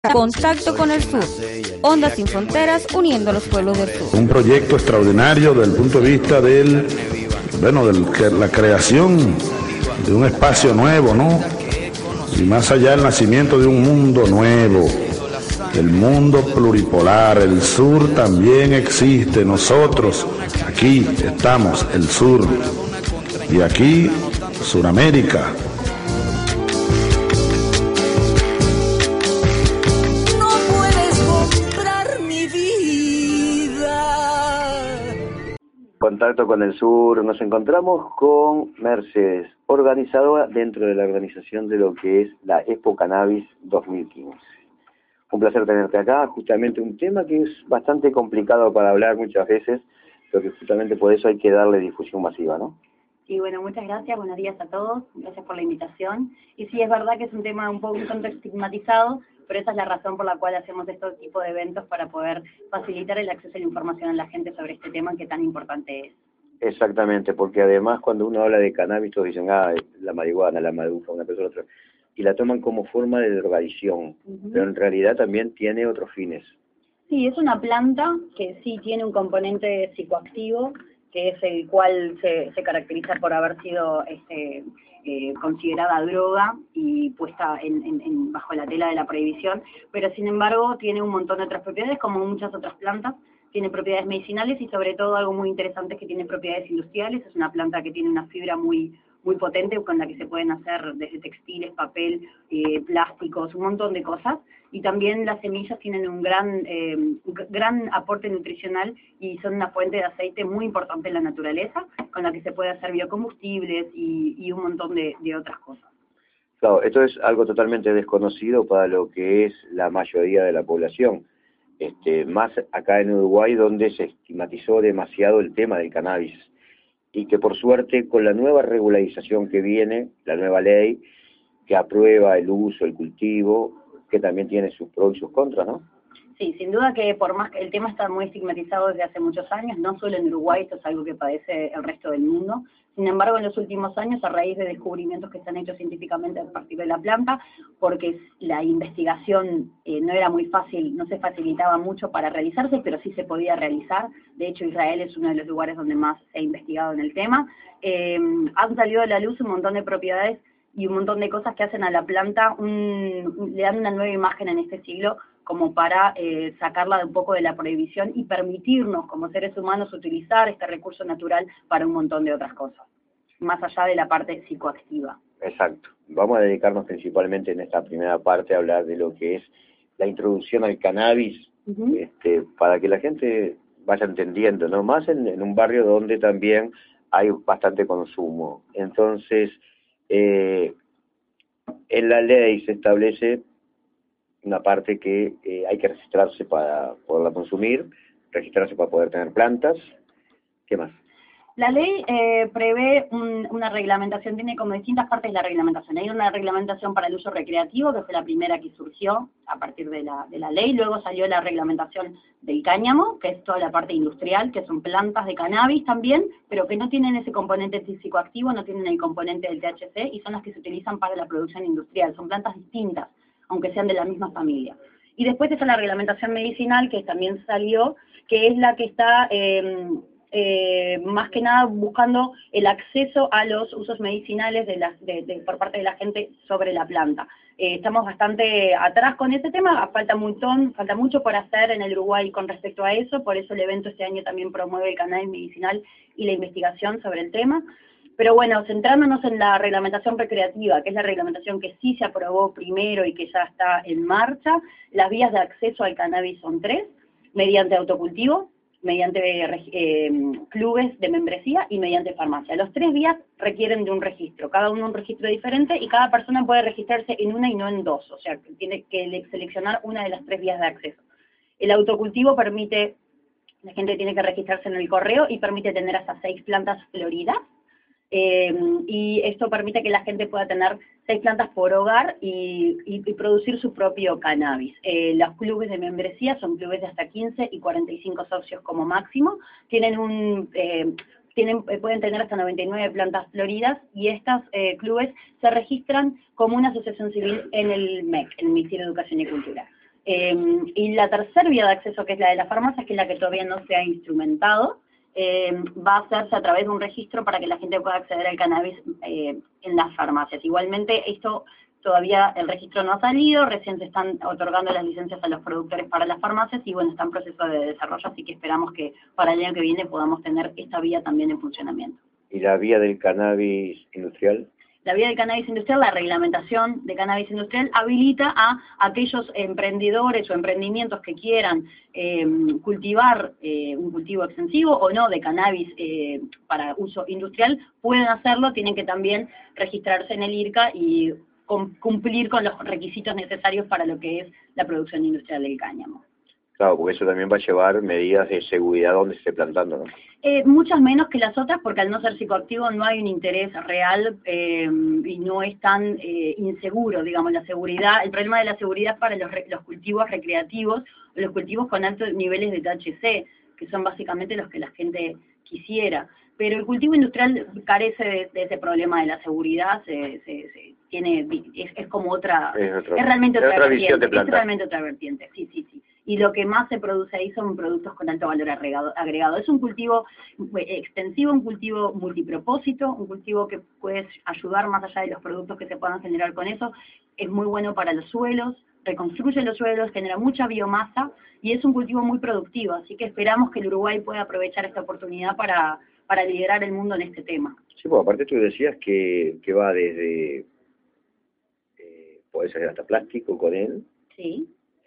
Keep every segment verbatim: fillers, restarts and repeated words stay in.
Contacto con el Sur, Ondas Sin Fronteras uniendo a los pueblos del sur. Un proyecto extraordinario desde el punto de vista del, bueno, de la creación de un espacio nuevo, ¿no? Y más allá el nacimiento de un mundo nuevo, el mundo pluripolar. El sur también existe, nosotros aquí estamos, el sur, y aquí Suramérica. Contacto con el Sur, nos encontramos con Mercedes, organizadora dentro de la organización de lo que es la Expo Cannabis dos mil quince. Un placer tenerte acá, justamente un tema que es bastante complicado para hablar muchas veces, pero que justamente por eso hay que darle difusión masiva, ¿no? Sí, bueno, muchas gracias, buenos días a todos, gracias por la invitación. Y sí, es verdad que es un tema un poco un tanto estigmatizado, pero esa es la razón por la cual hacemos este tipo de eventos, para poder facilitar el acceso a la información a la gente sobre este tema que tan importante es. Exactamente, porque además cuando uno habla de cannabis, todos dicen, ah, la marihuana, la madufa, una cosa u otra, y la toman como forma de drogadicción, uh-huh. Pero en realidad también tiene otros fines. Sí, es una planta que sí tiene un componente psicoactivo, que es el cual se, se caracteriza por haber sido este, eh, considerada droga y puesta en, en, en, bajo la tela de la prohibición, pero sin embargo tiene un montón de otras propiedades, como muchas otras plantas. Tiene propiedades medicinales y sobre todo algo muy interesante es que tiene propiedades industriales. Es una planta que tiene una fibra muy muy potente con la que se pueden hacer desde textiles, papel, eh, plásticos, un montón de cosas. Y también las semillas tienen un gran, eh, un gran aporte nutricional y son una fuente de aceite muy importante en la naturaleza, con la que se puede hacer biocombustibles y, y un montón de, de otras cosas. Claro, esto es algo totalmente desconocido para lo que es la mayoría de la población. Este, más acá en Uruguay, donde se estigmatizó demasiado el tema del cannabis, y que por suerte con la nueva regularización que viene, la nueva ley que aprueba el uso, el cultivo, que también tiene sus pros y sus contras, ¿no? Sí, sin duda que por más que el tema está muy estigmatizado desde hace muchos años, no solo en Uruguay, esto es algo que padece el resto del mundo. Sin embargo, en los últimos años, a raíz de descubrimientos que se han hecho científicamente a partir de la planta, porque la investigación eh, no era muy fácil, no se facilitaba mucho para realizarse, pero sí se podía realizar. De hecho, Israel es uno de los lugares donde más se ha investigado en el tema. Eh, han salido a la luz un montón de propiedades y un montón de cosas que hacen a la planta, un, le dan una nueva imagen en este siglo, como para eh, sacarla de un poco de la prohibición y permitirnos como seres humanos utilizar este recurso natural para un montón de otras cosas, más allá de la parte psicoactiva. Exacto. Vamos a dedicarnos principalmente en esta primera parte a hablar de lo que es la introducción al cannabis, uh-huh. este, para que la gente vaya entendiendo, ¿no? Más en, en un barrio donde también hay bastante consumo. Entonces, eh, en la ley se establece una parte que eh, hay que registrarse para poderla consumir, registrarse para poder tener plantas. ¿Qué más? La ley eh, prevé un, una reglamentación, tiene como distintas partes la reglamentación. Hay una reglamentación para el uso recreativo, que fue la primera que surgió a partir de la, de la ley. Luego salió la reglamentación del cáñamo, que es toda la parte industrial, que son plantas de cannabis también, pero que no tienen ese componente psicoactivo, no tienen el componente del T H C, y son las que se utilizan para la producción industrial. Son plantas distintas, aunque sean de la misma familia. Y después está la reglamentación medicinal, que también salió, que es la que está eh, eh, más que nada buscando el acceso a los usos medicinales de las, de, de, por parte de la gente sobre la planta. Eh, estamos bastante atrás con ese tema, falta un montón, falta mucho por hacer en el Uruguay con respecto a eso, por eso el evento este año también promueve el cannabis medicinal y la investigación sobre el tema. Pero bueno, centrándonos en la reglamentación recreativa, que es la reglamentación que sí se aprobó primero y que ya está en marcha, las vías de acceso al cannabis son tres, mediante autocultivo, mediante eh, clubes de membresía y mediante farmacia. Los tres vías requieren de un registro, cada uno un registro diferente, y cada persona puede registrarse en una y no en dos, o sea, tiene que seleccionar una de las tres vías de acceso. El autocultivo permite, la gente tiene que registrarse en el correo y permite tener hasta seis plantas floridas. Eh, y esto permite que la gente pueda tener seis plantas por hogar y, y, y producir su propio cannabis. Eh, los clubes de membresía son clubes de hasta quince y cuarenta y cinco socios como máximo. Tienen un, eh, tienen, pueden tener hasta noventa y nueve plantas floridas, y estos eh, clubes se registran como una asociación civil en el M E C, en el Ministerio de Educación y Cultura. Eh, y la tercera vía de acceso, que es la de las farmacias, que es la que todavía no se ha instrumentado, eh, va a hacerse a través de un registro para que la gente pueda acceder al cannabis eh, en las farmacias. Igualmente, esto todavía el registro no ha salido, recién se están otorgando las licencias a los productores para las farmacias y bueno, está en proceso de desarrollo, así que esperamos que para el año que viene podamos tener esta vía también en funcionamiento. ¿Y la vía del cannabis industrial? La vía del cannabis industrial, la reglamentación de cannabis industrial, habilita a aquellos emprendedores o emprendimientos que quieran eh, cultivar eh, un cultivo extensivo o no de cannabis eh, para uso industrial, pueden hacerlo, tienen que también registrarse en el I R C A y cumplir con los requisitos necesarios para lo que es la producción industrial del cáñamo. Claro, porque eso también va a llevar medidas de seguridad donde se esté plantando, ¿no? Eh, muchas menos que las otras, porque al no ser psicoactivo no hay un interés real eh, y no es tan eh, inseguro, digamos, la seguridad. El problema de la seguridad es para los, los cultivos recreativos, los cultivos con altos niveles de T H C, que son básicamente los que la gente quisiera. Pero el cultivo industrial carece de, de ese problema de la seguridad, se, se, se tiene es, es como otra, es, otro, es realmente es otra, otra vertiente, visión de planta. Es realmente otra vertiente, sí, sí, sí. Y lo que más se produce ahí son productos con alto valor agregado. agregado. Es un cultivo extensivo, un cultivo multipropósito, un cultivo que puede ayudar más allá de los productos que se puedan generar con eso. Es muy bueno para los suelos, reconstruye los suelos, genera mucha biomasa y es un cultivo muy productivo. Así que esperamos que el Uruguay pueda aprovechar esta oportunidad para, para liderar el mundo en este tema. Sí, pues aparte tú decías que, que va desde, eh, puede ser hasta plástico con él. Sí.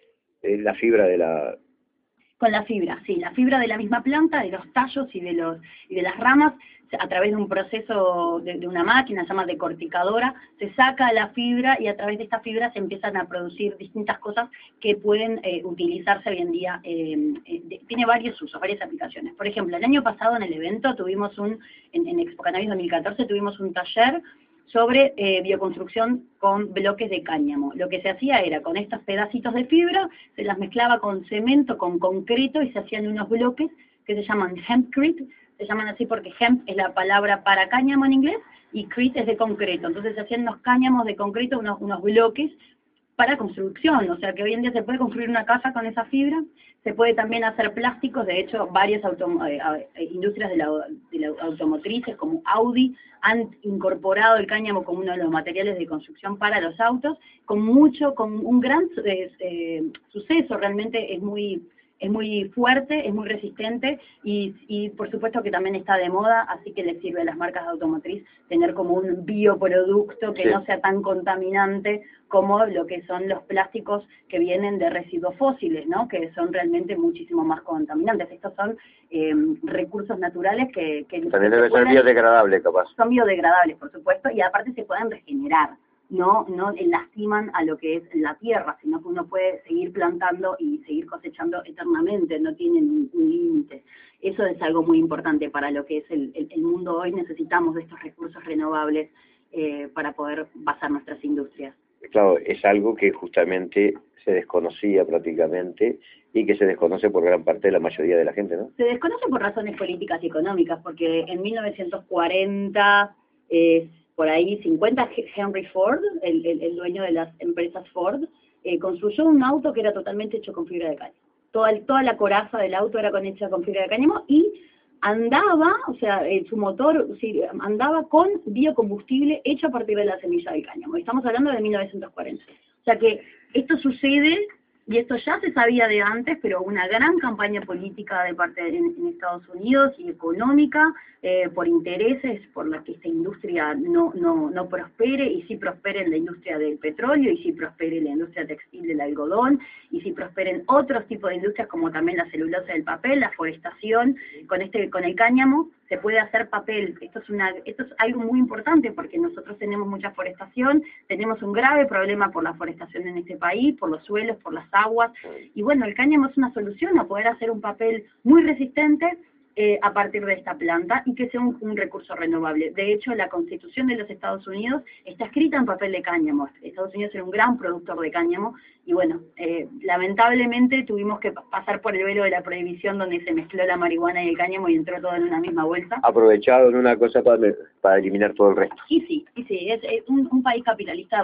La fibra de la... Con la fibra, sí, la fibra de la misma planta, de los tallos y de los y de las ramas, a través de un proceso de, de una máquina, se llama decorticadora, se saca la fibra y a través de esta fibra se empiezan a producir distintas cosas que pueden eh, utilizarse hoy en día. Eh, eh, de, tiene varios usos, varias aplicaciones. Por ejemplo, el año pasado en el evento tuvimos un, en, en Expo Cannabis dos mil catorce tuvimos un taller sobre eh, bioconstrucción con bloques de cáñamo. Lo que se hacía era, con estos pedacitos de fibra, se las mezclaba con cemento, con concreto, y se hacían unos bloques que se llaman hempcrete, se llaman así porque hemp es la palabra para cáñamo en inglés, y crete es de concreto. Entonces se hacían unos cáñamos de concreto, unos, unos bloques para construcción, o sea que hoy en día se puede construir una casa con esa fibra, se puede también hacer plásticos, de hecho varias eh, eh, industrias de la, de la automotrices como Audi han incorporado el cáñamo como uno de los materiales de construcción para los autos, con mucho, con un gran eh, eh, suceso, realmente es muy... es muy fuerte, es muy resistente y, y por supuesto que también está de moda, así que les sirve a las marcas de automotriz tener como un bioproducto que sí. no sea tan contaminante como lo que son los plásticos que vienen de residuos fósiles, ¿no? Que son realmente muchísimo más contaminantes. Estos son eh, recursos naturales que... que también debe ser biodegradable, capaz. Son biodegradables, por supuesto, y aparte se pueden regenerar. No, no lastiman a lo que es la tierra, sino que uno puede seguir plantando y seguir cosechando eternamente, no tienen un límite. Eso es algo muy importante para lo que es el, el, el mundo hoy. Necesitamos de estos recursos renovables eh, para poder basar nuestras industrias. Claro, es algo que justamente se desconocía prácticamente y que se desconoce por gran parte de la mayoría de la gente, ¿no? Se desconoce por razones políticas y económicas, porque en mil novecientos cuarenta... Eh, por ahí cincuenta, Henry Ford, el, el, el dueño de las empresas Ford, eh, construyó un auto que era totalmente hecho con fibra de cáñamo. Toda, toda la coraza del auto era con, hecha con fibra de cáñamo y andaba, o sea, eh, su motor sí, andaba con biocombustible hecho a partir de la semilla del cáñamo. Estamos hablando de mil novecientos cuarenta. O sea que esto sucede, y esto ya se sabía de antes, pero una gran campaña política de parte de, en, en Estados Unidos y económica, eh, por intereses, por la que esta industria no, no, no prospere, y sí prospere en la industria del petróleo, y sí prospere en la industria textil del algodón, y sí prosperen otros tipos de industrias como también la celulosa del papel, la forestación, con este con el cáñamo se puede hacer papel. Esto es, una, esto es algo muy importante porque nosotros tenemos mucha forestación, tenemos un grave problema por la forestación en este país, por los suelos, por las aguas, y bueno, el cáñamo es una solución a poder hacer un papel muy resistente eh, a partir de esta planta y que sea un, un recurso renovable. De hecho, la Constitución de los Estados Unidos está escrita en papel de cáñamo. Estados Unidos era un gran productor de cáñamo y bueno, eh, lamentablemente tuvimos que pasar por el velo de la prohibición donde se mezcló la marihuana y el cáñamo y entró todo en una misma bolsa. Aprovechado en una cosa para, para eliminar todo el resto. Y sí, y sí, es, es un, un país capitalista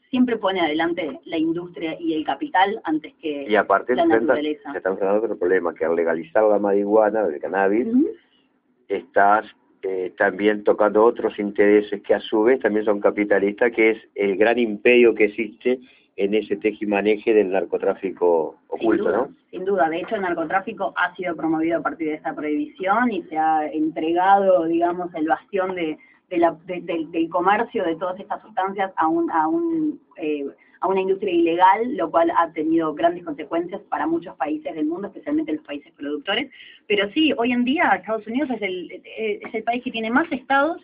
siempre pone adelante la industria y el capital antes que y aparte la se naturaleza. Se está enfrentando otro problema, que al legalizar la marihuana, el cannabis, uh-huh. estás eh, también tocando otros intereses que a su vez también son capitalistas, que es el gran imperio que existe en ese tejimaneje del narcotráfico oculto, sin duda, ¿no? Sin duda, de hecho el narcotráfico ha sido promovido a partir de esta prohibición y se ha entregado, digamos, el bastión de, de la, de, de, del comercio de todas estas sustancias a un, a un eh, a una industria ilegal, lo cual ha tenido grandes consecuencias para muchos países del mundo, especialmente los países productores. Pero sí, hoy en día Estados Unidos es el, es el país que tiene más estados.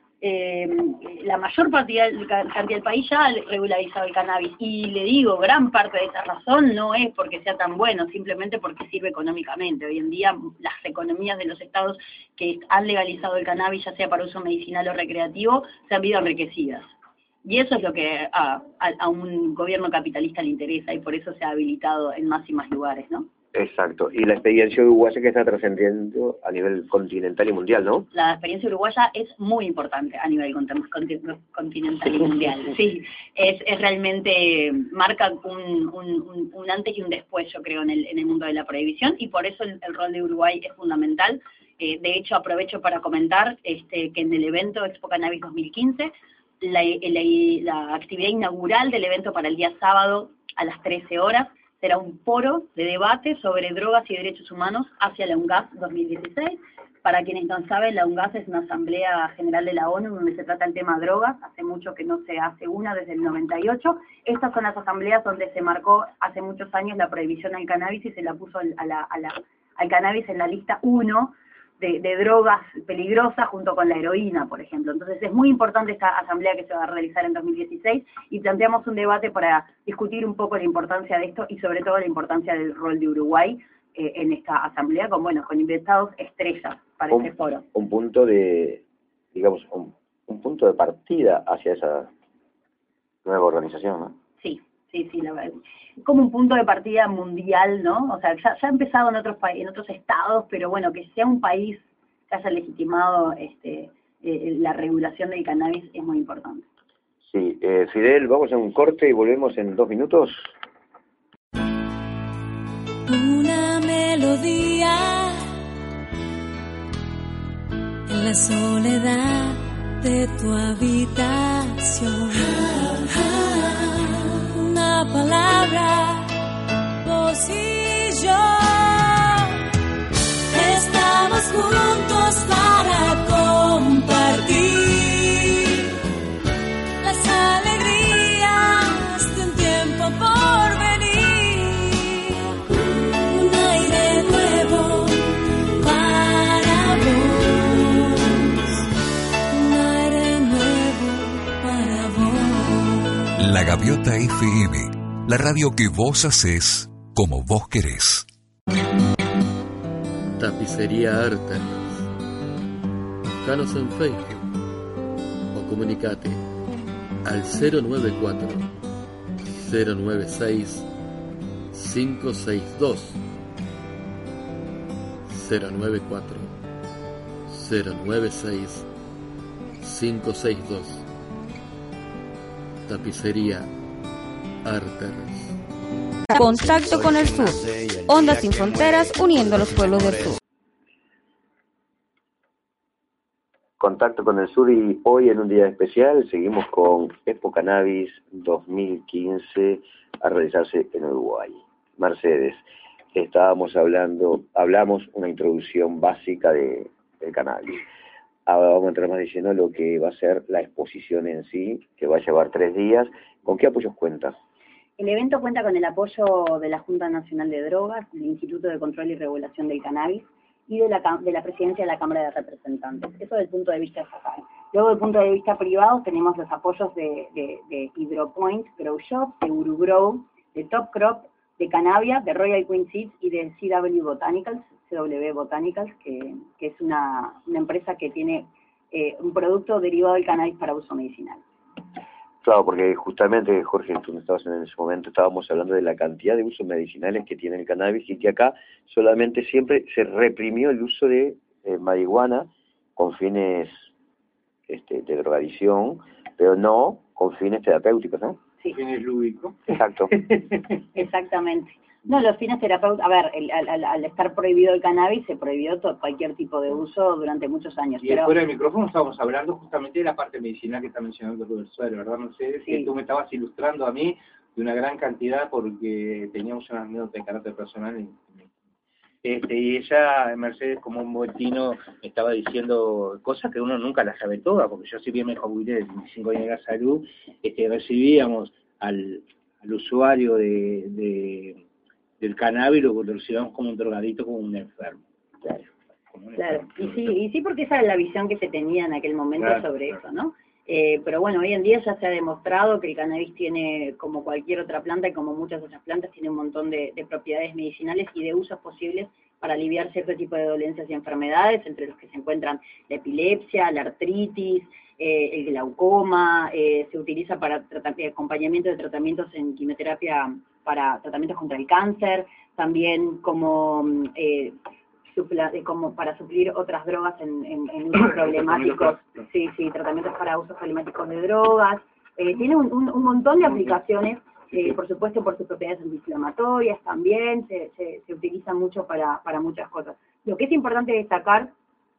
Eh, la mayor cantidad, cantidad del país ya ha regularizado el cannabis, y le digo, gran parte de esa razón no es porque sea tan bueno, simplemente porque sirve económicamente. Hoy en día las economías de los estados que han legalizado el cannabis, ya sea para uso medicinal o recreativo, se han visto enriquecidas. Y eso es lo que a, a, a un gobierno capitalista le interesa, y por eso se ha habilitado en más y más lugares, ¿no? Exacto, y la experiencia uruguaya que está trascendiendo a nivel continental y mundial, ¿no? La experiencia uruguaya es muy importante a nivel continental y mundial, sí, es, es realmente, marca un, un, un antes y un después, yo creo, en el, en el mundo de la prohibición, y por eso el, el rol de Uruguay es fundamental. Eh, de hecho, aprovecho para comentar este, que en el evento Expo Cannabis dos mil quince, la, la, la actividad inaugural del evento para el día sábado a las trece horas, será un foro de debate sobre drogas y derechos humanos hacia la UNGAS dos mil dieciséis. Para quienes no saben, la UNGAS es una asamblea general de la ONU donde se trata el tema drogas. Hace mucho que no se hace una, desde el noventa y ocho. Estas son las asambleas donde se marcó hace muchos años la prohibición al cannabis y se la puso a la, a la, al cannabis en la lista uno de, de drogas peligrosas junto con la heroína, por ejemplo. Entonces es muy importante esta asamblea que se va a realizar en dos mil dieciséis, y planteamos un debate para discutir un poco la importancia de esto y sobre todo la importancia del rol de Uruguay eh, en esta asamblea, con bueno con invitados estrellas para un, este foro. Un punto de, digamos, un, un punto de partida hacia esa nueva organización, ¿no? Sí. Sí, sí, la verdad. Como un punto de partida mundial, ¿no? O sea, ya, ya ha empezado en otros países, en otros estados, pero bueno, que sea un país que haya legitimado este, eh, la regulación del cannabis es muy importante. Sí, eh, Fidel, vamos a un corte y volvemos en dos minutos. Una melodía en la soledad de tu habitación. Una palabra, vos y yo estamos juntos para compartir las alegrías de un tiempo por venir. Un aire nuevo para vos, un aire nuevo para vos. La Gaviota F M, la radio que vos hacés como vos querés. Tapicería Artanas. Buscanos en Facebook o comunicate al cero nueve cuatro, cero nueve seis, cinco seis dos. cero nueve cuatro, cero nueve seis, cinco seis dos. Tapicería Arteras. Contacto con el sur. Ondas sin fronteras uniendo los pueblos del sur. Contacto con el sur, y hoy en un día especial seguimos con Expo Cannabis dos mil quince a realizarse en Uruguay. Mercedes, estábamos hablando, hablamos una introducción básica de, del cannabis. Ahora vamos a entrar más diciendo lo que va a ser la exposición en sí, que va a llevar tres días. ¿Con qué apoyos cuenta? El evento cuenta con el apoyo de la Junta Nacional de Drogas, del Instituto de Control y Regulación del Cannabis y de la, de la Presidencia de la Cámara de Representantes. Eso desde el punto de vista estatal. Luego, desde el punto de vista privado, tenemos los apoyos de, de, de Hydropoint Grow Shop, de Urugrow, de Top Crop, de Cannabia, de Royal Queen Seeds y de C W Botanicals, C W Botanicals, que, que es una, una empresa que tiene eh, un producto derivado del cannabis para uso medicinal. Claro, porque justamente, Jorge, tú me estabas en ese momento, estábamos hablando de la cantidad de usos medicinales que tiene el cannabis, y que acá solamente siempre se reprimió el uso de eh, marihuana con fines este, de drogadicción, pero no con fines terapéuticos, ¿no? Sí. Fines lúdicos. Exacto. Exactamente. No, los fines terapéuticos, a ver, el, al, al, al estar prohibido el cannabis, se prohibió todo, cualquier tipo de uso durante muchos años. Y pero... fuera del micrófono estábamos hablando justamente de la parte medicinal que está mencionando Rubén Suárez, ¿verdad, Mercedes? Sí. Que tú me estabas ilustrando a mí de una gran cantidad porque teníamos una anécdota de carácter personal. Y, este, y ella, Mercedes, como un buen tino, me estaba diciendo cosas que uno nunca las sabe todas, porque yo si bien me jubilé de veinticinco años de la salud, este, recibíamos al, al usuario de... de del cannabis lo recibamos como un drogadito, como un enfermo. Claro, un claro. enfermo. Y sí, y sí, porque esa es la visión que se tenía en aquel momento Claro, sobre claro. eso, ¿no? Eh, pero bueno, hoy en día ya se ha demostrado que el cannabis tiene, como cualquier otra planta y como muchas otras plantas, tiene un montón de, de propiedades medicinales y de usos posibles para aliviar cierto tipo de dolencias y enfermedades, entre los que se encuentran la epilepsia, la artritis, eh, el glaucoma, eh, se utiliza para tratar, acompañamiento de tratamientos en quimioterapia para tratamientos contra el cáncer, también como eh, supla, como para suplir otras drogas en, en, en usos problemáticos, sí, sí, tratamientos para usos problemáticos de drogas, eh, tiene un, un, un montón de aplicaciones, eh, por supuesto por sus propiedades antiinflamatorias también, se, se, se utiliza mucho para, para muchas cosas. Lo que es importante destacar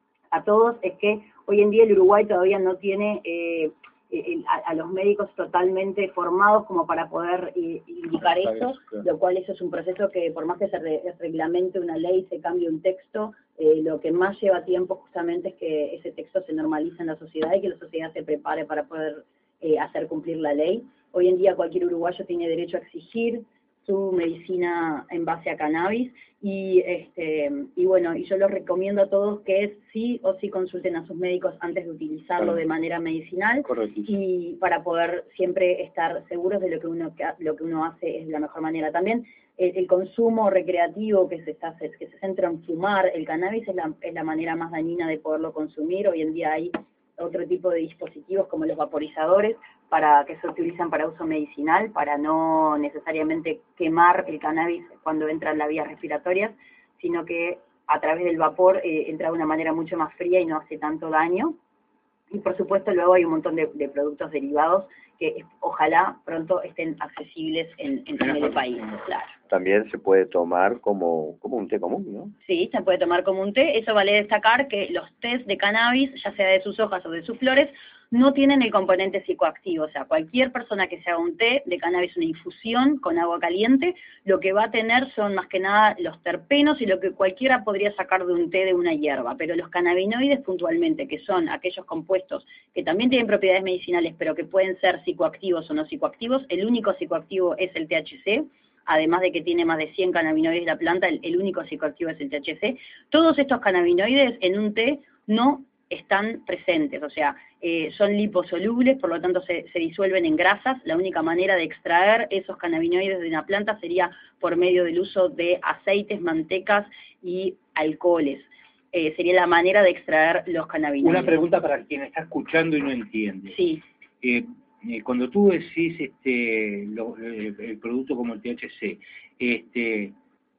a todos es que hoy en día el Uruguay todavía no tiene eh, el, a, a los médicos totalmente formados como para poder eh, indicar esto, lo cual eso es un proceso que por más que se re, reglamente una ley, se cambie un texto, eh, lo que más lleva tiempo justamente es que ese texto se normalice en la sociedad y que la sociedad se prepare para poder eh, hacer cumplir la ley. Hoy en día cualquier uruguayo tiene derecho a exigir su medicina en base a cannabis y este y bueno, y yo los recomiendo a todos que sí o sí consulten a sus médicos antes de utilizarlo claro. de manera medicinal. Correcto. Y para poder siempre estar seguros de lo que uno lo que uno hace es la mejor manera. También el, el consumo recreativo que se está que se centra en fumar el cannabis es la, es la manera más dañina de poderlo consumir. Hoy en día hay otro tipo de dispositivos como los vaporizadores para que se utilizan para uso medicinal, para no necesariamente quemar el cannabis cuando entra en las vías respiratorias, sino que a través del vapor eh, entra de una manera mucho más fría y no hace tanto daño. Y por supuesto luego hay un montón de, de productos derivados que ojalá pronto estén accesibles en, en, en el país, claro. También se puede tomar como, como un té común, ¿no? Sí, se puede tomar como un té. Eso vale destacar que los tés de cannabis, ya sea de sus hojas o de sus flores, no tienen el componente psicoactivo. O sea, cualquier persona que se haga un té de cannabis, una infusión con agua caliente, lo que va a tener son más que nada los terpenos y lo que cualquiera podría sacar de un té de una hierba. Pero los cannabinoides puntualmente, que son aquellos compuestos que también tienen propiedades medicinales, pero que pueden ser psicoactivos o no psicoactivos, el único psicoactivo es el T H C, además de que tiene más de cien cannabinoides la planta, el, el único psicoactivo es el T H C. Todos estos cannabinoides en un té no están presentes, o sea, eh, son liposolubles, por lo tanto se, se disuelven en grasas. La única manera de extraer esos cannabinoides de una planta sería por medio del uso de aceites, mantecas y alcoholes. Eh, sería la manera de extraer los cannabinoides. Una pregunta para quien está escuchando y no entiende. Sí. Eh, eh, cuando tú decís este, lo, eh, el producto como el T H C, este...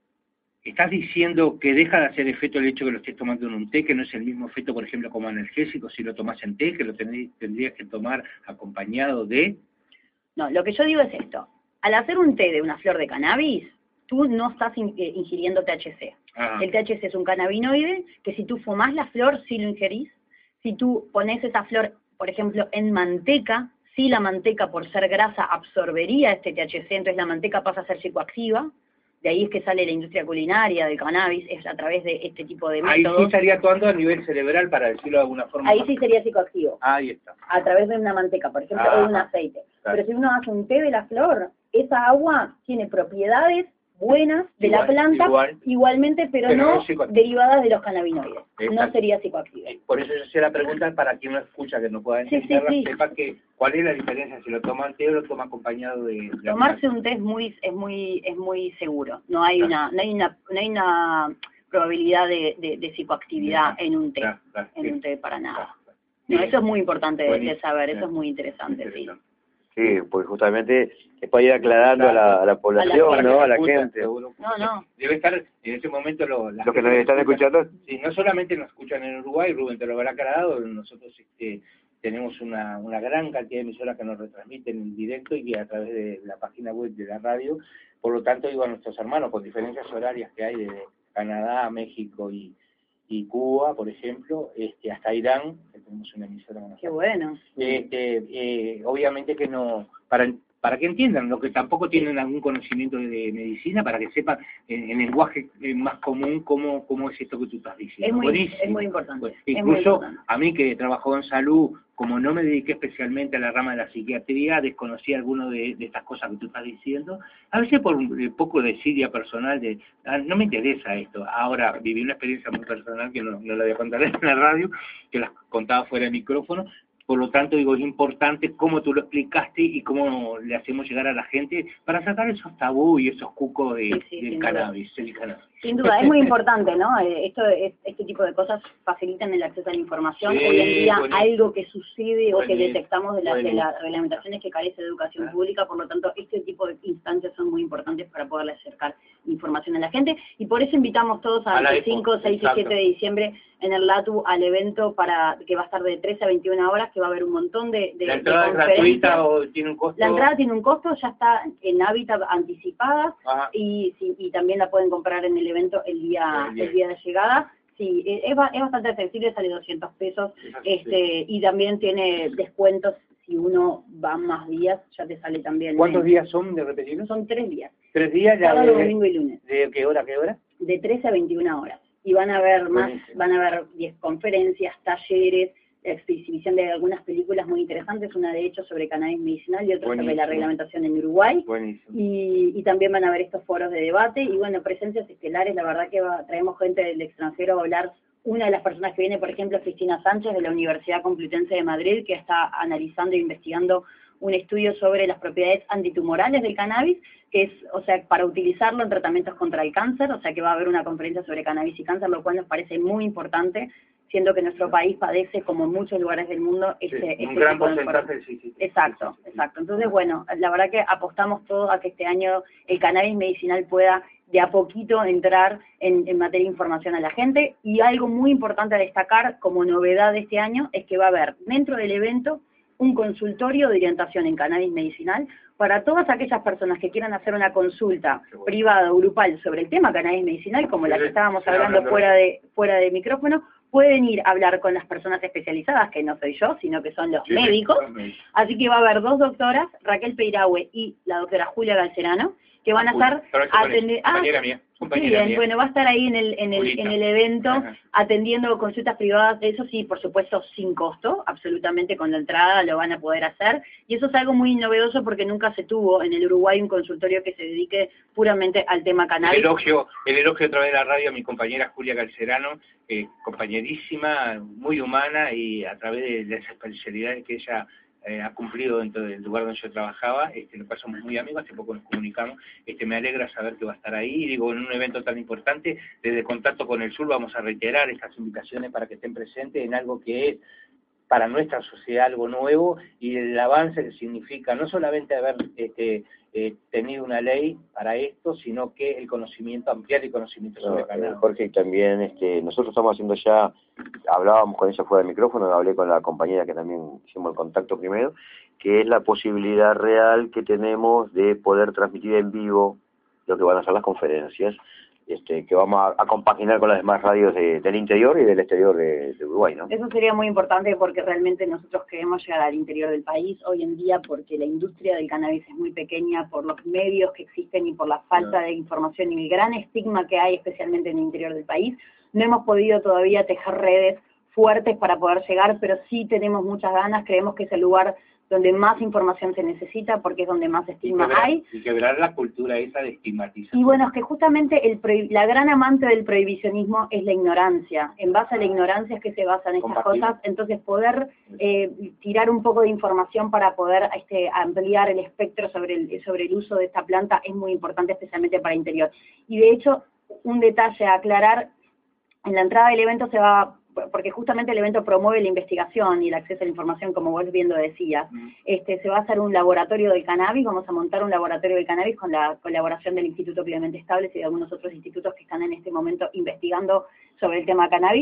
¿estás diciendo que deja de hacer efecto el hecho que lo estés tomando en un té, que no es el mismo efecto, por ejemplo, como analgésico si lo tomas en té, que lo tenés, tendrías que tomar acompañado de...? No, lo que yo digo es esto. Al hacer un té de una flor de cannabis, tú no estás in, eh, ingiriendo T H C. Ah. El T H C es un cannabinoide que si tú fumás la flor, sí lo ingerís. Si tú pones esa flor, por ejemplo, en manteca, sí la manteca, por ser grasa, absorbería este T H C, entonces la manteca pasa a ser psicoactiva. De ahí es que sale la industria culinaria del cannabis, es a través de este tipo de métodos. Ahí sí estaría actuando a nivel cerebral, para decirlo de alguna forma. Ahí sí sería psicoactivo. Ahí está. A través de una manteca, por ejemplo, ah, o de un aceite. Claro. Pero si uno hace un té de la flor, esa agua tiene propiedades buenas de igual, la planta, igual, igualmente, pero, pero no, no derivadas de los cannabinoides. Exacto. No sería psicoactivo. Por eso yo hacía la pregunta para quien no escucha, que no pueda entenderla, sí, sí, sí. sepa que cuál es la diferencia si lo toma el té o lo toma acompañado de... de Tomarse un té es muy es muy es muy seguro. No hay claro. una no hay una no hay una probabilidad de, de, de psicoactividad claro. en un té, claro, claro. en sí. un té para nada. Claro. No, eso es muy importante de, de saber, eso es muy interesante, interesante. sí. Sí, pues justamente es para ir aclarando a la, a la población, a la, ¿no? A la gente. No, no. Debe estar en ese momento lo, los que nos están escuchando. Sí, no solamente nos escuchan en Uruguay, Rubén te lo habrá aclarado, nosotros este, tenemos una, una gran cantidad de emisoras que nos retransmiten en directo y a través de la página web de la radio. Por lo tanto, digo a nuestros hermanos, con diferencias horarias que hay de Canadá, México y, y Cuba, por ejemplo, este, hasta Irán, que tenemos una emisora. Qué bueno. Este, eh, obviamente que no, para para que entiendan, lo que tampoco tienen algún conocimiento de medicina, para que sepan en, en lenguaje más común cómo, cómo es esto que tú estás diciendo. Es muy, Buenísimo. es muy importante. Pues, es incluso muy importante. A mí que trabajo en salud, como no me dediqué especialmente a la rama de la psiquiatría, desconocí algunas de, de estas cosas que tú estás diciendo, a veces por un poco de desidia personal, de ah, no me interesa esto. Ahora viví una experiencia muy personal que no, no la voy a contar en la radio, que la contaba fuera de micrófono. Por lo tanto, digo, es importante cómo tú lo explicaste y cómo le hacemos llegar a la gente para sacar esos tabú y esos cucos de, sí, sí, del sin cannabis, del cannabis. Sin duda, es muy importante, ¿no? Eh, Esto, es, este tipo de cosas facilitan el acceso a la información. Sí, Hoy en día buenísimo. Algo que sucede o que Buenísimo. detectamos de, la, de Buenísimo. las reglamentaciones que carece de educación Ah. pública, por lo tanto, este tipo de instancias son muy importantes para poderle acercar información a la gente, y por eso invitamos todos A la al Expo, cinco, seis y exacto. siete de diciembre en el LATU al evento para que va a estar de trece a veintiuna horas, que va a haber un montón de, de ¿La entrada de es conferencias. gratuita o tiene un costo? La entrada tiene un costo, ya está en Hábitat anticipada, Ajá. y, sí, y también la pueden comprar en el evento el día, El día. el día de llegada. Sí, es, es ba- es bastante accesible, sale doscientos pesos, Es este y también tiene descuentos si uno va más días, ya te sale también. ¿Cuántos en- días son de repetirlo? Son tres días, ¿Tres días? Ya sábado, de, domingo y lunes, ¿De qué hora a qué hora? de trece a veintiuna horas. Y van a haber más, Buenísimo. van a haber diez conferencias, talleres, exhibición de algunas películas muy interesantes, una de hecho sobre cannabis medicinal y otra sobre Buenísimo. la reglamentación en Uruguay. Buenísimo. Y, y también van a haber estos foros de debate y bueno, presencias estelares, la verdad que va, traemos gente del extranjero a hablar. Una de las personas que viene, por ejemplo, es Cristina Sánchez de la Universidad Complutense de Madrid, que está analizando e investigando un estudio sobre las propiedades antitumorales del cannabis, que es, o sea, para utilizarlo en tratamientos contra el cáncer, o sea que va a haber una conferencia sobre cannabis y cáncer, lo cual nos parece muy importante, siendo que nuestro país padece, como en muchos lugares del mundo, Sí, este, un este gran tipo de porcentaje, enfermedades. sí, sí. Exacto, exacto. Entonces, bueno, la verdad que apostamos todo a que este año el cannabis medicinal pueda de a poquito entrar en, en materia de información a la gente, y algo muy importante a destacar como novedad de este año es que va a haber dentro del evento un consultorio de orientación en cannabis medicinal para todas aquellas personas que quieran hacer una consulta Qué bueno. privada o grupal sobre el tema cannabis medicinal, como la Sí, que estábamos sí, hablando hablando fuera de fuera de micrófono, pueden ir a hablar con las personas especializadas, que no soy yo, sino que son los Sí, médicos. los médicos. Así que va a haber dos doctoras, Raquel Peirahue y la doctora Julia Galcerano, que van a Julia, estar trabajo con ella, atendiendo... compañera mía, Muy compañera bien, mía. bueno, va a estar ahí en el en el, Julita. en el evento Ajá. atendiendo consultas privadas, eso sí, por supuesto, sin costo, absolutamente con la entrada lo van a poder hacer, y eso es algo muy novedoso porque nunca se tuvo en el Uruguay un consultorio que se dedique puramente al tema El cannabis. elogio, el elogio a través de la radio a mi compañera Julia Galcerano, eh, compañerísima, muy humana, y a través de las especialidades que ella eh, ha cumplido dentro del lugar donde yo trabajaba, este, nos pasamos muy amigos, hace poco nos comunicamos, este, me alegra saber que va a estar ahí, y digo, en un evento tan importante, desde Contacto con el Sur vamos a reiterar estas invitaciones para que estén presentes en algo que es para nuestra sociedad algo nuevo, y el avance que significa no solamente haber este, eh, tenido una ley para esto, sino que el conocimiento, ampliar el conocimiento sobre No, cannabis. eh, Jorge, también este, nosotros estamos haciendo ya, hablábamos con ella fuera del micrófono, hablé con la compañera que también hicimos el contacto primero, que es la posibilidad real que tenemos de poder transmitir en vivo lo que van a ser las conferencias, este, que vamos a, a compaginar con las demás radios de, del interior y del exterior de, de Uruguay, ¿no? Eso sería muy importante porque realmente nosotros queremos llegar al interior del país hoy en día, porque la industria del cannabis es muy pequeña por los medios que existen y por la falta de información y el gran estigma que hay especialmente en el interior del país. No hemos podido todavía tejer redes fuertes para poder llegar, pero sí tenemos muchas ganas, creemos que es el lugar donde más información se necesita porque es donde más Y estigma quebrar, hay. y quebrar la cultura esa de estigmatización. Y bueno, es que justamente el prohi- la gran amante del prohibicionismo es la ignorancia. En base a la ignorancia es que se basan estas Compartimos. cosas. Entonces, poder eh, tirar un poco de información para poder este, ampliar el espectro sobre el, sobre el uso de esta planta es muy importante, especialmente para el interior. Y de hecho, un detalle a aclarar, en la entrada del evento se va, porque justamente el evento promueve la investigación y el acceso a la información, como vos bien lo decías. Mm. Este, se va a hacer un laboratorio del cannabis, vamos a montar un laboratorio del cannabis con la colaboración del Instituto Clemente Estables y de algunos otros institutos que están en este momento investigando sobre el tema cannabis.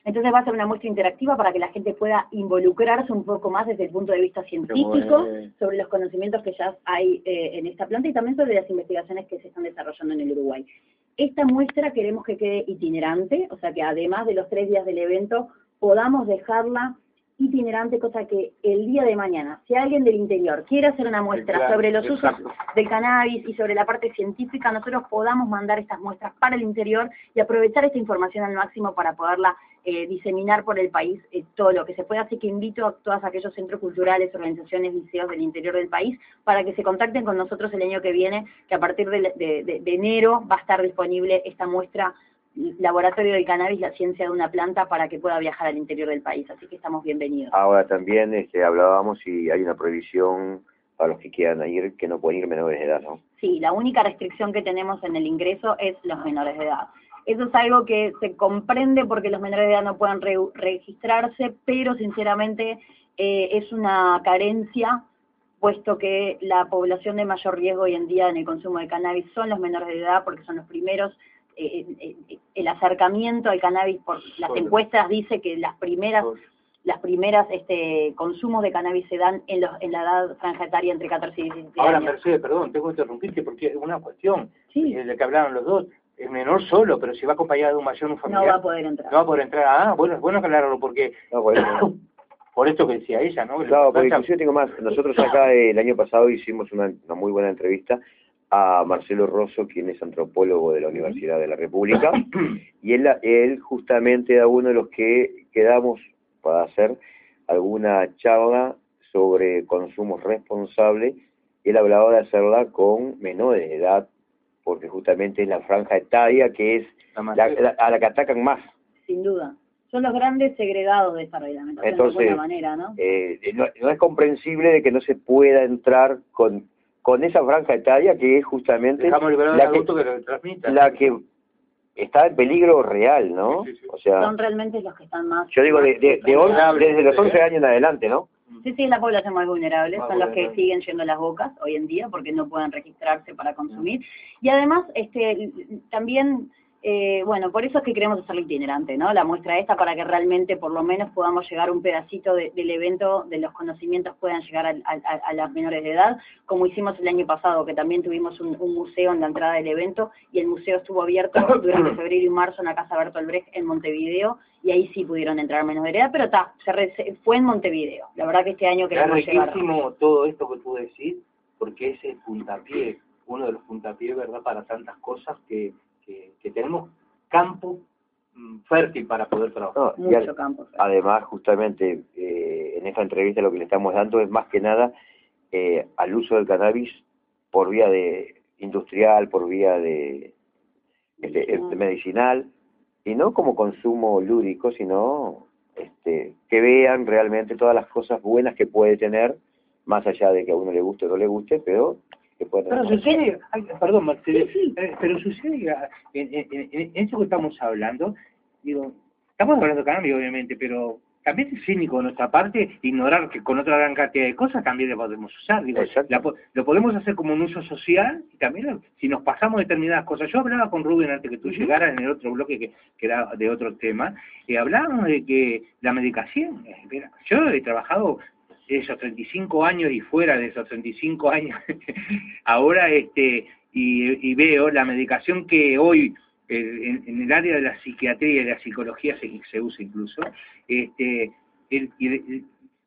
Entonces va a ser una muestra interactiva para que la gente pueda involucrarse un poco más desde el punto de vista científico sobre los conocimientos que ya hay eh, en esta planta y también sobre las investigaciones que se están desarrollando en el Uruguay. Esta muestra queremos que quede itinerante, o sea que además de los tres días del evento podamos dejarla itinerante, cosa que el día de mañana, si alguien del interior quiere hacer una muestra claro, sobre los exacto. usos del cannabis y sobre la parte científica, nosotros podamos mandar estas muestras para el interior y aprovechar esta información al máximo para poderla eh, diseminar por el país eh, todo lo que se pueda. Así que invito a todos aquellos centros culturales, organizaciones, liceos del interior del país para que se contacten con nosotros el año que viene, que a partir de, de, de, de enero va a estar disponible esta muestra Laboratorio del Cannabis, la ciencia de una planta, para que pueda viajar al interior del país, así que estamos bienvenidos. Ahora también este, hablábamos si hay una prohibición para los que quieran ir, que no pueden ir menores de edad, ¿no? Sí, la única restricción que tenemos en el ingreso es los menores de edad. Eso es algo que se comprende porque los menores de edad no pueden re registrarse, pero sinceramente eh, es una carencia, puesto que la población de mayor riesgo hoy en día en el consumo de cannabis son los menores de edad, porque son los primeros. Eh, eh, el acercamiento al cannabis por las Solo. encuestas dice que las primeras Solo. las primeras este consumos de cannabis se dan en los en la edad franja etaria entre catorce y diecisiete Ahora, años. Mercedes, perdón, tengo que interrumpirte porque es una cuestión Sí. eh, de que hablaron los dos. El menor solo, pero si va acompañado de un mayor, un familiar. No va a poder entrar. No va a poder entrar. Ah, bueno, es bueno aclararlo porque... No, por eso. por esto que decía ella, ¿no? Claro, porque inclusive tengo más. Nosotros acá eh, el año pasado hicimos una, una muy buena entrevista a Marcelo Rosso, quien es antropólogo de la Universidad de la República, y él, él justamente era uno de los que quedamos para hacer alguna charla sobre consumo responsable, y él hablaba de hacerla con menores de edad, porque justamente es la franja etaria que es la, la, a la que atacan más. Sin duda. Son los grandes segregados de esa reglamentación. Entonces, de alguna manera, ¿no? Eh, no, no es comprensible de que no se pueda entrar con con esa franja etaria que es justamente la que, que, que lo transmita. la que está en peligro real, ¿no? Sí, sí, sí. O sea, son realmente los que están más... Yo digo, de, de, de once, desde los once años en adelante, ¿no? Sí, sí, es la población más vulnerable, Más son los que vulnerable. siguen yendo a las bocas hoy en día porque no pueden registrarse para consumir. Y además, este también... Eh, bueno, por eso es que queremos hacerlo itinerante, ¿no? La muestra esta para que realmente por lo menos podamos llegar un pedacito de, del evento, de los conocimientos puedan llegar a, a, a las menores de edad, como hicimos el año pasado, que también tuvimos un, un museo en la entrada del evento, y el museo estuvo abierto durante febrero y marzo en la Casa Bertolt Brecht en Montevideo, y ahí sí pudieron entrar menores de edad, pero está, fue en Montevideo. La verdad que este año queremos es llevar... riquísimo todo esto que tú decís, porque es el puntapié, uno de los puntapiés, ¿verdad?, para tantas cosas que... Que, que tenemos campo mm, fértil para poder trabajar. No, Mucho al, campo fértil. Además, justamente, eh, en esta entrevista lo que le estamos dando es más que nada eh, al uso del cannabis por vía de industrial, por vía de, este, este, medicinal, y no como consumo lúdico, sino este, que vean realmente todas las cosas buenas que puede tener, más allá de que a uno le guste o no le guste, pero... Pero sucede, ay, perdón Marcelo, sí, sí. Eh, pero sucede en, en, en, en eso que estamos hablando, digo, estamos hablando de cannabis obviamente, pero también es cínico de nuestra parte ignorar que con otra gran cantidad de cosas también le podemos usar, digo, la, lo podemos hacer como un uso social y también si nos pasamos determinadas cosas. Yo hablaba con Rubén antes que tú llegaras en el otro bloque que, que era de otro tema, y hablábamos de que la medicación, yo he trabajado esos treinta y cinco años y fuera de esos treinta y cinco años, ahora este y, y veo la medicación que hoy eh, en, en el área de la psiquiatría y de la psicología se, se usa incluso, este el, el,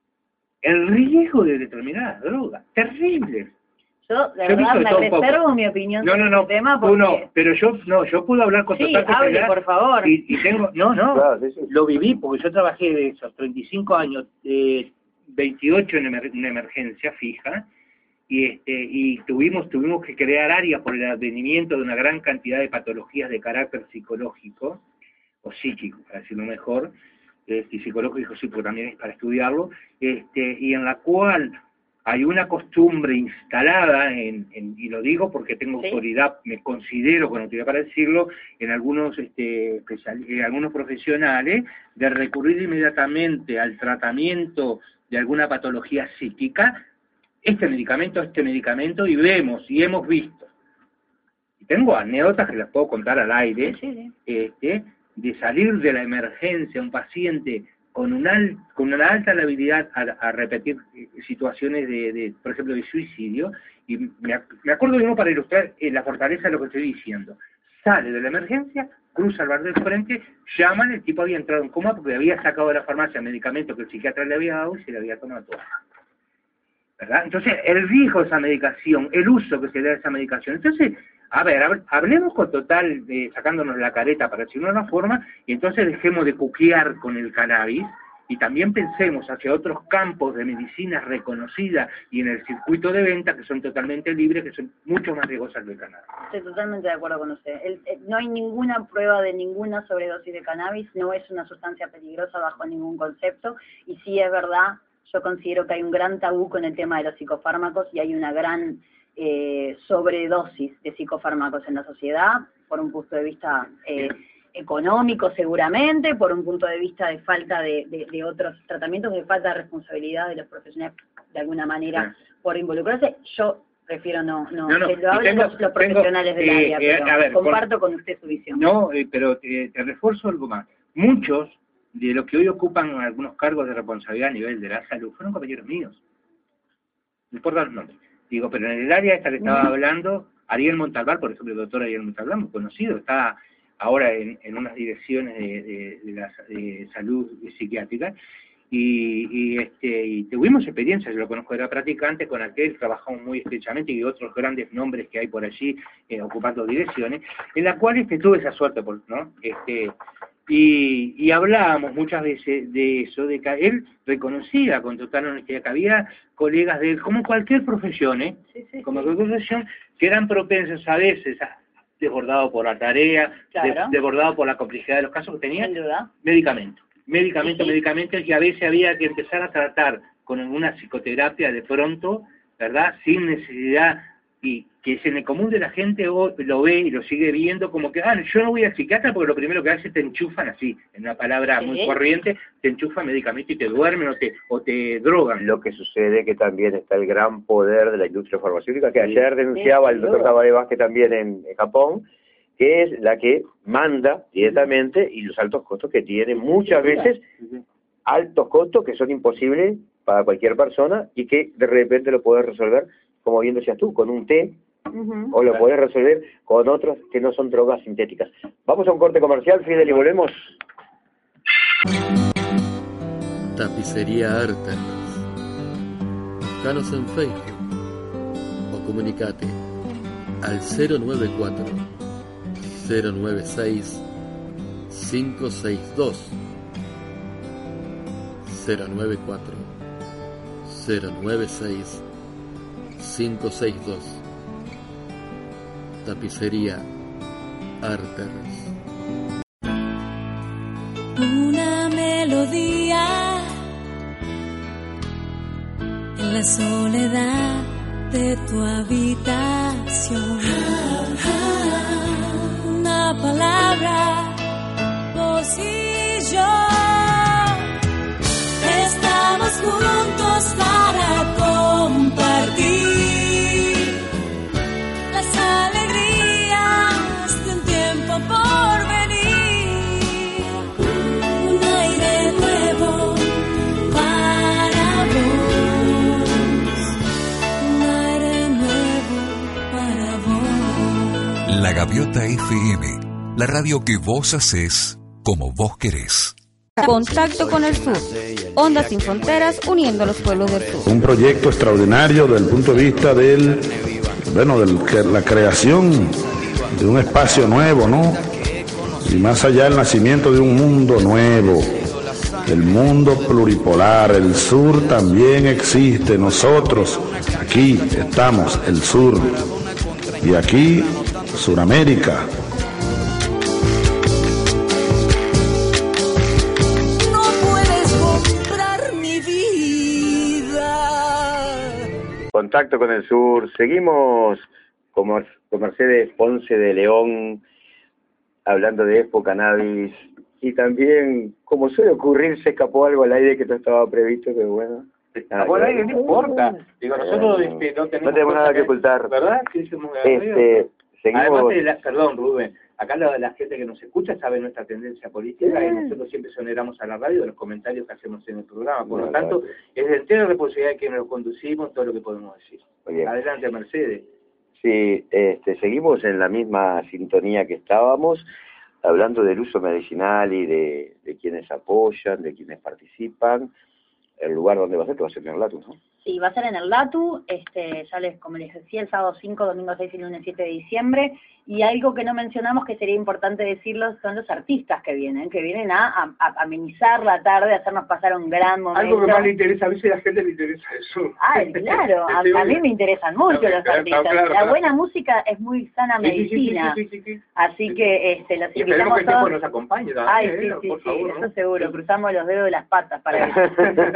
el riesgo de determinadas drogas, terrible. Yo, de yo verdad, me reservo mi opinión no, no, no, sobre este tema porque... No, pero yo no, yo puedo hablar con sí, total hable, propiedad, por favor. Y, y tengo, no, no, claro, sí, sí. Lo viví porque yo trabajé de esos treinta y cinco años, eh, veintiocho en emer una emergencia fija, y este y tuvimos tuvimos que crear áreas por el advenimiento de una gran cantidad de patologías de carácter psicológico o psíquico, para decirlo mejor, este, y psicológico sí, porque también es para estudiarlo, este y en la cual hay una costumbre instalada, en, en y lo digo porque tengo ¿sí? autoridad, me considero con autoridad para decirlo, en algunos este especial, en algunos profesionales, de recurrir inmediatamente al tratamiento de alguna patología psíquica, este medicamento, este medicamento, y vemos, y hemos visto. Y tengo anécdotas que las puedo contar al aire, sí, sí. este de salir de la emergencia un paciente con, un al, con una alta habilidad a, a repetir situaciones de, de, por ejemplo, de suicidio, y me, me acuerdo de uno para ilustrar eh, la fortaleza de lo que estoy diciendo. Sale de la emergencia, cruza el bar del frente, llaman, el tipo había entrado en coma porque había sacado de la farmacia medicamentos que el psiquiatra le había dado y se le había tomado todo. ¿Verdad? Entonces, el riesgo de esa medicación, el uso que se da de esa medicación. Entonces, a ver, hablemos con total, de, sacándonos la careta para decirlo de una forma, y entonces dejemos de cuquear con el cannabis, y también pensemos hacia otros campos de medicina reconocida y en el circuito de venta que son totalmente libres, que son mucho más riesgosas que el cannabis. Estoy totalmente de acuerdo con usted. El, el, no hay ninguna prueba de ninguna sobredosis de cannabis, no es una sustancia peligrosa bajo ningún concepto, y sí es verdad, yo considero que hay un gran tabú con el tema de los psicofármacos y hay una gran eh, sobredosis de psicofármacos en la sociedad, por un punto de vista eh, económico seguramente, por un punto de vista de falta de, de, de otros tratamientos, de falta de responsabilidad de los profesionales de alguna manera sí. por involucrarse. Yo prefiero no, no, no, no que lo hablen tengo, los, los profesionales tengo, del eh, área, pero eh, ver, comparto por, con usted su visión. No, eh, pero te, te refuerzo algo más. Muchos de los que hoy ocupan algunos cargos de responsabilidad a nivel de la salud fueron compañeros míos. No importa los nombres. Digo, pero en el área esta que estaba uh-huh. hablando, Ariel Montalbán, por ejemplo, el doctor Ariel Montalbán, muy conocido, está ahora en, en unas direcciones de, de, de la de salud psiquiátrica, y, y, este, y tuvimos experiencia, yo lo conozco, era practicante, con aquel trabajamos muy estrechamente, y otros grandes nombres que hay por allí eh, ocupando direcciones, en las cuales este, tuve esa suerte, por, ¿no? Este, y, y hablábamos muchas veces de eso, de que él reconocía con total honestidad que había colegas de él, como cualquier profesión, ¿eh? Sí, sí, como sí. cualquier profesión, que eran propensos a veces a desbordado por la tarea, claro. desbordado por la complejidad de los casos que tenían, medicamento, medicamento, sí, sí. medicamento, y a veces había que empezar a tratar con alguna psicoterapia de pronto, ¿verdad? Sin necesidad, y que es en el común de la gente lo ve y lo sigue viendo como que, ah, yo no voy al psiquiatra porque lo primero que hace es te enchufan así, en una palabra ¿Sí? muy corriente, te enchufan medicamento y te duermen o te, o te drogan. Lo que sucede que también está el gran poder de la industria farmacéutica, que sí. ayer denunciaba sí, el doctor Tabaré Vázquez también en, en Japón, que es la que manda directamente y los altos costos que tiene, muchas veces altos costos que son imposibles para cualquier persona y que de repente lo puedes resolver, como bien decías tú, con un té, uh-huh. o lo claro. podés resolver con otros que no son drogas sintéticas. Vamos a un corte comercial, Fidel, y volvemos. Tapicería Arta. Buscanos en Facebook o comunicate al cero nueve cuatro, cero nueve seis, cinco seis dos, cero nueve cuatro, cero nueve seis, cinco seis dos. Tapicería Arteres. Una melodía en la soledad de tu habitación. Una palabra, vos y yo estamos juntos para compartir las alegrías de un tiempo por venir. Un aire nuevo para vos, un aire nuevo para vos. La Gaviota F M, la radio que vos hacés como vos querés. Contacto con el sur. Ondas sin fronteras uniendo los pueblos del sur. Un proyecto extraordinario desde el punto de vista del, bueno, de la creación de un espacio nuevo, ¿no? Y más allá el nacimiento de un mundo nuevo, el mundo pluripolar. El sur también existe. Nosotros aquí estamos, el sur, y aquí Suramérica. Contacto con el sur. Seguimos con, con Mercedes Ponce de León, hablando de Expo Cannabis, y también, como suele ocurrir, se escapó algo al aire que no estaba previsto, pero bueno. Escapó al aire, no importa. Digo, nosotros este, no tenemos, no tenemos nada que ocultar. ¿Verdad? Este, seguimos... Además de la, perdón, Rubén, acá la, la gente que nos escucha sabe nuestra tendencia política Sí. y nosotros siempre soneramos a la radio de los comentarios que hacemos en el programa. Por No, lo tanto, claro. es de entera responsabilidad de quienes lo conducimos todo lo que podemos decir. Muy bien. Adelante, Mercedes. Sí, este, seguimos en la misma sintonía que estábamos, hablando del uso medicinal y de, de quienes apoyan, de quienes participan. El lugar donde va a ser, que va a ser en el Latus, ¿no? Sí, va a ser en el Latu, este, ya les, como les decía, el sábado cinco, domingo seis y lunes siete de diciembre. Y algo que no mencionamos que sería importante decirlo son los artistas que vienen, que vienen a, a, a amenizar la tarde, a hacernos pasar un gran momento. Algo que más le interesa, a veces a la gente le interesa eso. Ay, claro, a, a mí me interesan mucho Claro, los claro, artistas. claro, La claro. buena música es muy sana Sí, sí, sí, medicina. sí, sí, sí, sí. Así que este, los Y esperemos invitamos que el tiempo todos. nos acompañe Ay, también, sí, ¿eh? sí, Por sí, favor, eso ¿no? seguro, cruzamos los dedos de las patas para eso.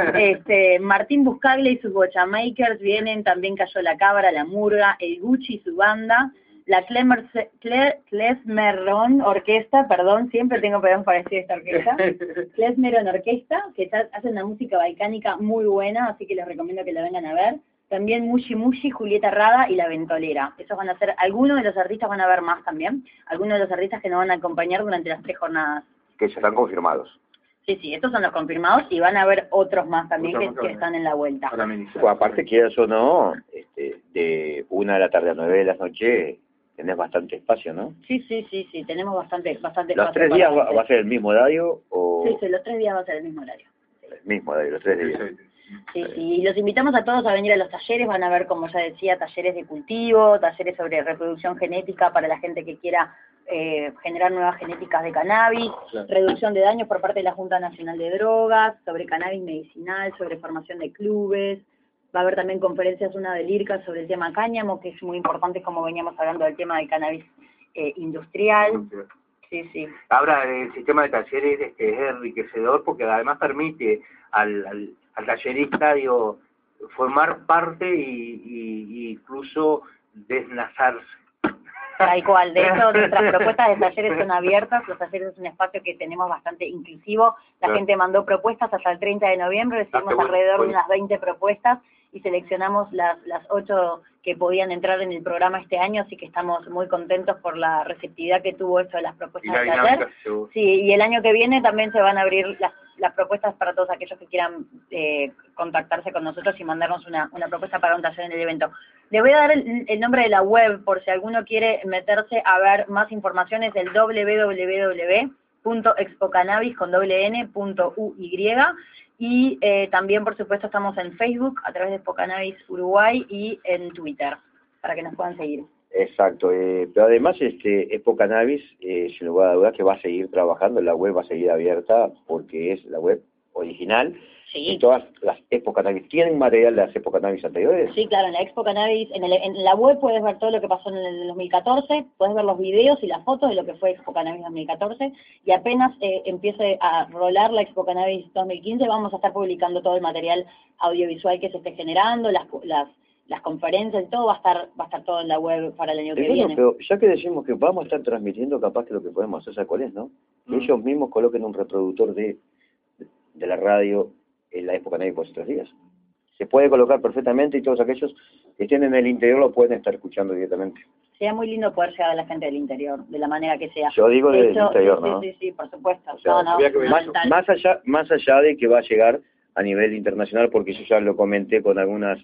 este, Martín Buscaglia y sus Bochamakers vienen, también Cayó la Cabra, La Murga, el Gucci y su banda, la Clemerce- Cle- Klezmeron Orquesta, perdón, siempre tengo problemas para decir esta orquesta, Klezmeron Orquesta, que ta- hace una música balcánica muy buena, así que les recomiendo que la vengan a ver. También Mushi Mushi, Julieta Rada y La Ventolera. Esos van a ser, algunos de los artistas van a ver más también, algunos de los artistas que nos van a acompañar durante las tres jornadas. Que ya están confirmados. Sí, sí, estos son los confirmados y van a haber otros más también Otros que, más que que van a- están en la vuelta. Para amenizar. Pues aparte, quieras o no, este, de una de la tarde a nueve de la noche, tenés bastante espacio, ¿no? Sí, sí, sí, sí, tenemos bastante, bastante ¿Los espacio tres días para va, va a ser el mismo horario o...? Sí, sí, los tres días va a ser el mismo horario. El mismo horario, los tres días. Sí, sí, y los invitamos a todos a venir a los talleres, van a ver, como ya decía, talleres de cultivo, talleres sobre reproducción genética para la gente que quiera eh, generar nuevas genéticas de cannabis, Claro. reducción de daños por parte de la Junta Nacional de Drogas, sobre cannabis medicinal, sobre formación de clubes. Va a haber también conferencias, una del IRCA sobre el tema cáñamo, que es muy importante como veníamos hablando del tema del cannabis eh, industrial. Sí, sí. Ahora, el sistema de talleres este, es enriquecedor porque además permite al, al, al tallerista, digo, formar parte y, y, y incluso desnazarse. Tal cual, de hecho nuestras propuestas de talleres son abiertas, los talleres es un espacio que tenemos bastante inclusivo, la Claro. gente mandó propuestas hasta el treinta de noviembre, recibimos Ah, qué bueno, alrededor bueno. de unas veinte propuestas y seleccionamos las las ocho que podían entrar en el programa este año, así que estamos muy contentos por la receptividad que tuvo esto de las Y propuestas la de taller. dinámica, seguro. Sí, y el año que viene también se van a abrir las, las propuestas para todos aquellos que quieran eh, contactarse con nosotros y mandarnos una, una propuesta para un taller en el evento. Le voy a dar el, el nombre de la web por si alguno quiere meterse a ver más informaciones, el doble u doble u doble u punto expocannabis con doble n punto u y y eh, también por supuesto estamos en Facebook a través de Expocannabis Uruguay y en Twitter para que nos puedan seguir. Exacto, eh, pero además este Expo Cannabis, eh, sin lugar a dudas que va a seguir trabajando, la web va a seguir abierta porque es la web original. Sí. Y todas las Expo Cannabis, ¿tienen material de las Expo Cannabis anteriores? Sí, claro, en la Expo Cannabis, en, el, en la web puedes ver todo lo que pasó en el dos mil catorce, puedes ver los videos y las fotos de lo que fue Expo Cannabis dos mil catorce, y apenas eh, empiece a rolar la Expo Cannabis dos mil quince, vamos a estar publicando todo el material audiovisual que se esté generando, las las las conferencias y todo va a estar va a estar todo en la web para el año que Eh, bueno, viene. pero ya que decimos que vamos a estar transmitiendo, capaz que lo que podemos hacer, ¿sabes cuál es, no? Que Mm. ellos mismos coloquen un reproductor de, de la radio en la Expo Cannabis por estos días. Se puede colocar perfectamente y todos aquellos que estén en el interior lo pueden estar escuchando directamente. Sería muy lindo poder llegar a la gente del interior, de la manera que sea. Yo digo De del hecho, interior, sí, ¿no? Sí, sí, sí, por supuesto. O sea, no, no, había que ver más, eso. tal. más allá más allá de que va a llegar a nivel internacional, porque yo ya lo comenté con algunas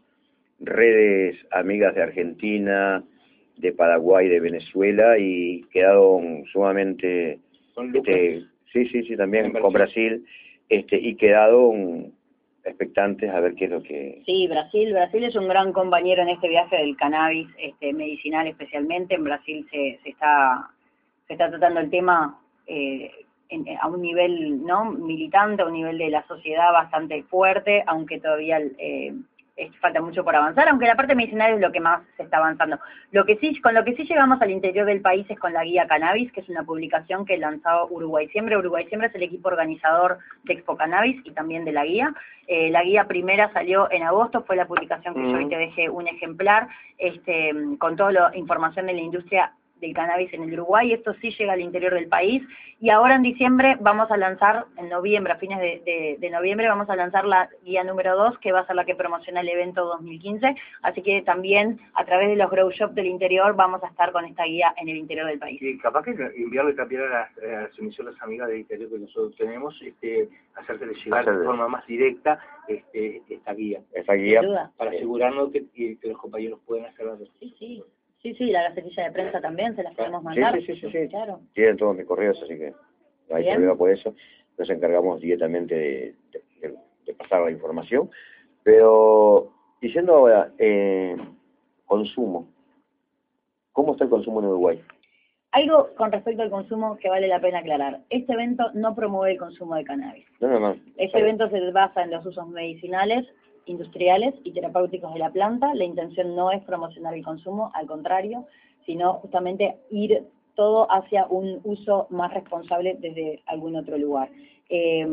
redes amigas de Argentina, de Paraguay, de Venezuela, y quedaron sumamente, Con Lucas. este, sí, sí, sí, también En con Brasil, este, y quedaron expectantes a ver qué es lo que... Sí, Brasil, Brasil es un gran compañero en este viaje del cannabis este, medicinal especialmente. En Brasil se, se está se está tratando el tema eh, en, a un nivel no militante, a un nivel de la sociedad bastante fuerte, aunque todavía eh, es, falta mucho por avanzar, aunque la parte medicinal es lo que más se está avanzando. Lo que sí, con lo que sí llegamos al interior del país es con la guía Cannabis, que es una publicación que lanzó Uruguay Siempre. Uruguay Siempre es el equipo organizador de Expo Cannabis y también de la guía. Eh, la guía primera salió en agosto, fue la publicación que Mm. yo hoy te dejé un ejemplar, este, con toda la información de la industria del cannabis en el Uruguay. Esto sí llega al interior del país. Y ahora en diciembre vamos a lanzar, en noviembre, a fines de, de, de noviembre, vamos a lanzar la guía número dos, que va a ser la que promociona el evento dos mil quince. Así que también a través de los grow shops del interior vamos a estar con esta guía en el interior del país. Y capaz que enviarle también a las, a las emisoras amigas del interior que nosotros tenemos, este, hacérseles llegar Hacerle. de forma más directa este, esta guía. Esta guía. Sin duda. Para asegurarnos que, que, que los compañeros puedan hacer la Sí, sí. Sí, sí, la gacetilla de prensa también se las podemos Sí, mandar. sí, sí, sí, sí. Claro. Tienen todos mis correos, así que no hay Bien. problema por eso. Nos encargamos directamente de, de, de pasar la información. Pero, diciendo ahora, eh, consumo. ¿Cómo está el consumo en Uruguay? Algo con respecto al consumo que vale la pena aclarar. Este evento no promueve el consumo de cannabis. No, no, no. Este evento se basa en los usos medicinales, industriales y terapéuticos de la planta. La intención no es promocionar el consumo, al contrario, sino justamente ir todo hacia un uso más responsable desde algún otro lugar. Eh,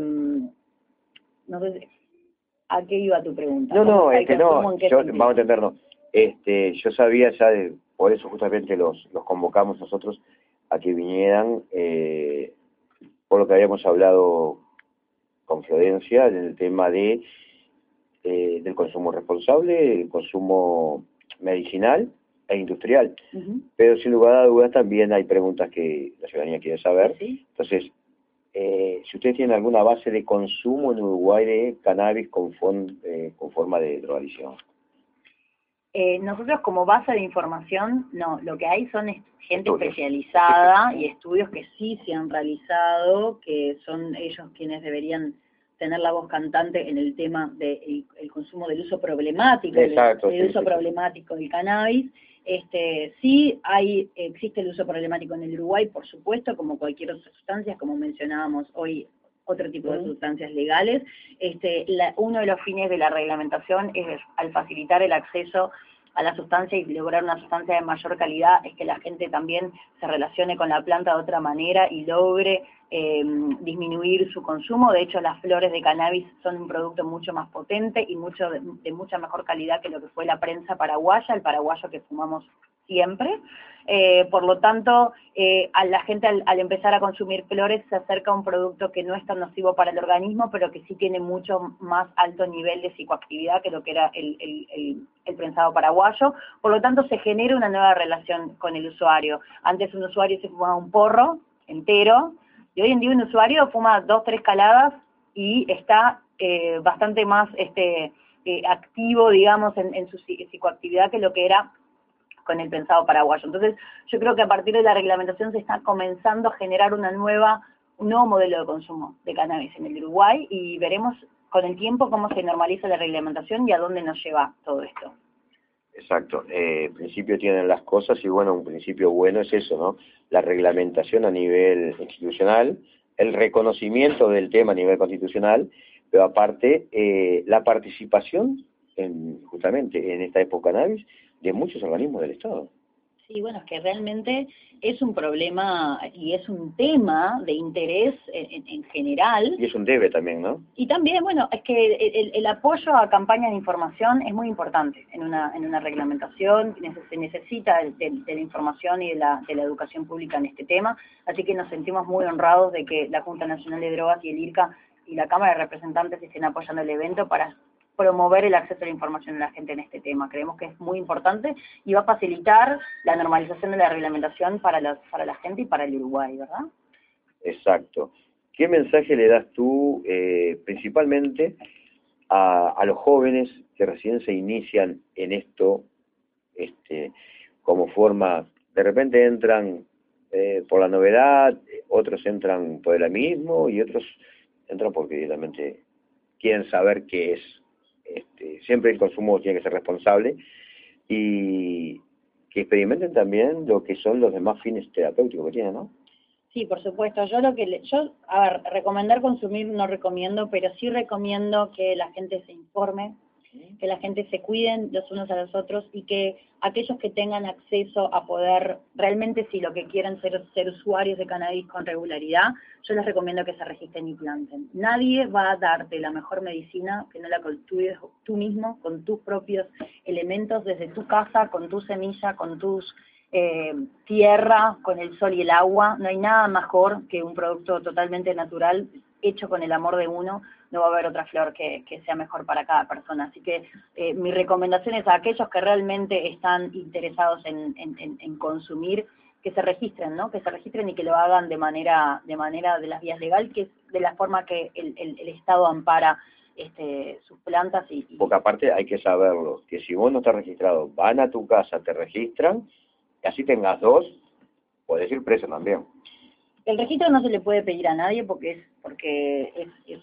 no sé, ¿a qué iba tu pregunta? No, no, ¿El es que consumo no, en qué yo, sentido? vamos a entendernos. Este, yo sabía ya, de, por eso justamente los, los convocamos nosotros a que vinieran, eh, por lo que habíamos hablado con Florencia, en el tema de eh, del consumo responsable, el consumo medicinal e industrial. Uh-huh. Pero sin lugar a dudas también hay preguntas que la ciudadanía quiere saber. ¿Sí? Entonces, eh, si ustedes tienen alguna base de consumo en Uruguay de cannabis con, fon, eh, con forma de drogadicción. Eh, nosotros como base de información, no, lo que hay son est- gente Estudios. especializada y estudios que sí se han realizado, que son ellos quienes deberían tener la voz cantante en el tema del el consumo del uso problemático, Exacto, del, del sí, uso sí, problemático del cannabis. Este, sí hay, existe el uso problemático en el Uruguay, por supuesto, como cualquier otra sustancia, como mencionábamos hoy, otro tipo de sustancias legales. Este, la, uno de los fines de la reglamentación es, al facilitar el acceso a la sustancia y lograr una sustancia de mayor calidad, es que la gente también se relacione con la planta de otra manera y logre eh, disminuir su consumo. De hecho, las flores de cannabis son un producto mucho más potente y mucho de, de mucha mejor calidad que lo que fue la prensa paraguaya, el paraguayo que fumamos siempre. Eh, por lo tanto, eh, a la gente al, al empezar a consumir flores se acerca a un producto que no es tan nocivo para el organismo, pero que sí tiene mucho más alto nivel de psicoactividad que lo que era el, el, el, el prensado paraguayo. Por lo tanto, se genera una nueva relación con el usuario. Antes un usuario se fumaba un porro entero, y hoy en día un usuario fuma dos, tres caladas y está eh, bastante más este eh, activo, digamos, en, en su psicoactividad que lo que era con el pensado paraguayo. Entonces, yo creo que a partir de la reglamentación se está comenzando a generar una nueva, un nuevo modelo de consumo de cannabis en el Uruguay y veremos con el tiempo cómo se normaliza la reglamentación y a dónde nos lleva todo esto. Exacto. Eh, principio tienen las cosas y bueno, un principio bueno es eso, ¿no? La reglamentación a nivel institucional, el reconocimiento del tema a nivel constitucional, pero aparte eh, la participación en, justamente en esta época cannabis de muchos organismos del Estado. Sí, bueno, es que realmente es un problema y es un tema de interés en, en general. Y es un debe también, ¿no? Y también, bueno, es que el, el apoyo a campañas de información es muy importante en una en una reglamentación, se necesita de, de la información y de la, de la educación pública en este tema, así que nos sentimos muy honrados de que la Junta Nacional de Drogas y el IRCA y la Cámara de Representantes estén apoyando el evento para promover el acceso a la información de la gente en este tema. Creemos que es muy importante y va a facilitar la normalización de la reglamentación para la, para la gente y para el Uruguay, ¿verdad? Exacto. ¿Qué mensaje le das tú eh, principalmente a, a los jóvenes que recién se inician en esto, este, como forma, de repente entran eh, por la novedad, otros entran por el amismo y otros entran porque directamente quieren saber qué es? Este, siempre el consumo tiene que ser responsable y que experimenten también lo que son los demás fines terapéuticos que tienen, ¿no? Sí, por supuesto. Yo lo que le, yo, a ver, recomendar consumir no recomiendo, pero sí recomiendo que la gente se informe, que la gente se cuiden los unos a los otros y que aquellos que tengan acceso a poder, realmente si lo que quieren ser, ser usuarios de cannabis con regularidad, yo les recomiendo que se registren y planten. Nadie va a darte la mejor medicina que no la cultives tú mismo, con tus propios elementos, desde tu casa, con tu semilla, con tus eh, tierra, con el sol y el agua. No hay nada mejor que un producto totalmente natural, hecho con el amor de uno. No va a haber otra flor que, que sea mejor para cada persona. Así que eh, mi recomendación es a aquellos que realmente están interesados en, en, en, en consumir, que se registren, ¿no? Que se registren y que lo hagan de manera de manera de las vías legales, que es de la forma que el, el, el Estado ampara este, sus plantas. y, y... Porque aparte hay que saberlo, que si vos no estás registrado, van a tu casa, te registran, y así tengas dos, podés ir preso también. El registro no se le puede pedir a nadie porque es porque es, es,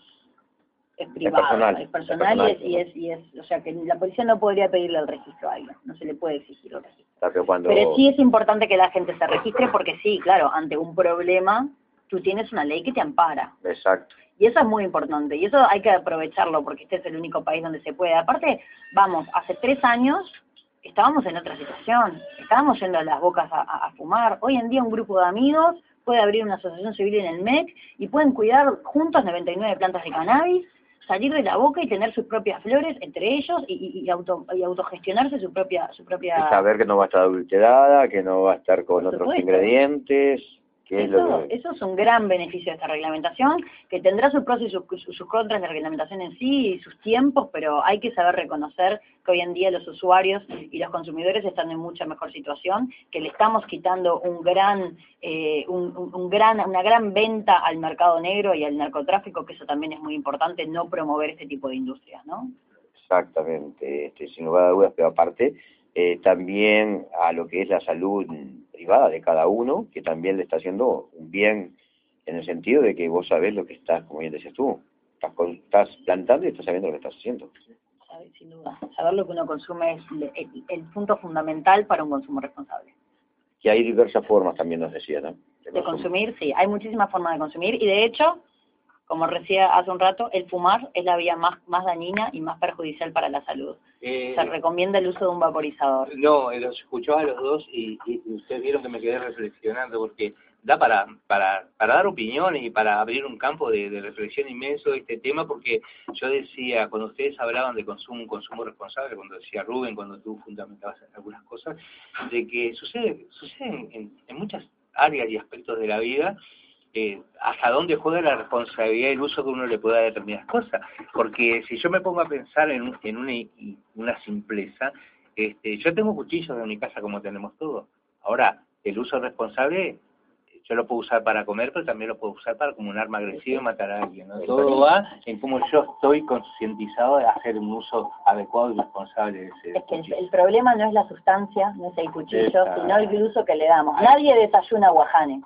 es privado, es personal, es personal, es personal, y, es, y, es, y es, o sea que la policía no podría pedirle el registro a alguien, no se le puede exigir el registro. Pero, cuando... Pero sí es importante que la gente se registre porque sí, claro, ante un problema tú tienes una ley que te ampara. Exacto. Y eso es muy importante, y eso hay que aprovecharlo porque este es el único país donde se puede. Aparte, vamos, hace tres años estábamos en otra situación, estábamos yendo a las bocas a, a, a fumar. Hoy en día un grupo de amigos puede abrir una asociación civil en el M E C y pueden cuidar juntos noventa y nueve plantas de cannabis, salir de la boca y tener sus propias flores entre ellos y, y, y, auto, y autogestionarse su propia... su propia y saber que no va a estar adulterada, que no va a estar con Por otros supuesto. ingredientes... ¿Qué es Eso, lo que... eso es un gran beneficio de esta reglamentación, que tendrá sus pros y sus, sus, sus contras de la reglamentación en sí y sus tiempos, pero hay que saber reconocer que hoy en día los usuarios y los consumidores están en mucha mejor situación, que le estamos quitando un gran, eh, un, un, un gran, una gran venta al mercado negro y al narcotráfico, que eso también es muy importante, no promover este tipo de industrias, ¿no? Exactamente, este, sin lugar a dudas, pero aparte eh, también a lo que es la salud privada de cada uno, que también le está haciendo un bien en el sentido de que vos sabés lo que estás, como bien decías tú, estás, con, estás plantando y estás sabiendo lo que estás haciendo. Sin duda, saber lo que uno consume es el, el punto fundamental para un consumo responsable. Que hay diversas formas también, nos decía, ¿no? De, de consumir, sí, hay muchísimas formas de consumir y de hecho, como decía hace un rato, el fumar es la vía más, más dañina y más perjudicial para la salud. Eh, Se recomienda el uso de un vaporizador. No, los escuchaba a los dos y, y ustedes vieron que me quedé reflexionando porque da para para para dar opiniones y para abrir un campo de, de reflexión inmenso de este tema, porque yo decía, cuando ustedes hablaban de consumo, un consumo responsable, cuando decía Rubén, cuando tú fundamentabas algunas cosas, de que sucede, sucede en, en muchas áreas y aspectos de la vida, Eh, hasta dónde juega la responsabilidad y el uso que uno le pueda dar a determinadas cosas, porque si yo me pongo a pensar en, en una, una simpleza, este, yo tengo cuchillos en mi casa como tenemos todos. Ahora, el uso responsable yo lo puedo usar para comer, pero también lo puedo usar para como un arma agresiva y matar a alguien, ¿no? Todo va en cómo yo estoy concientizado de hacer un uso adecuado y responsable de ese es que cuchillo. el, el problema no es la sustancia, no es el cuchillo, Exacto. sino el uso que le damos. Nadie desayuna guajane.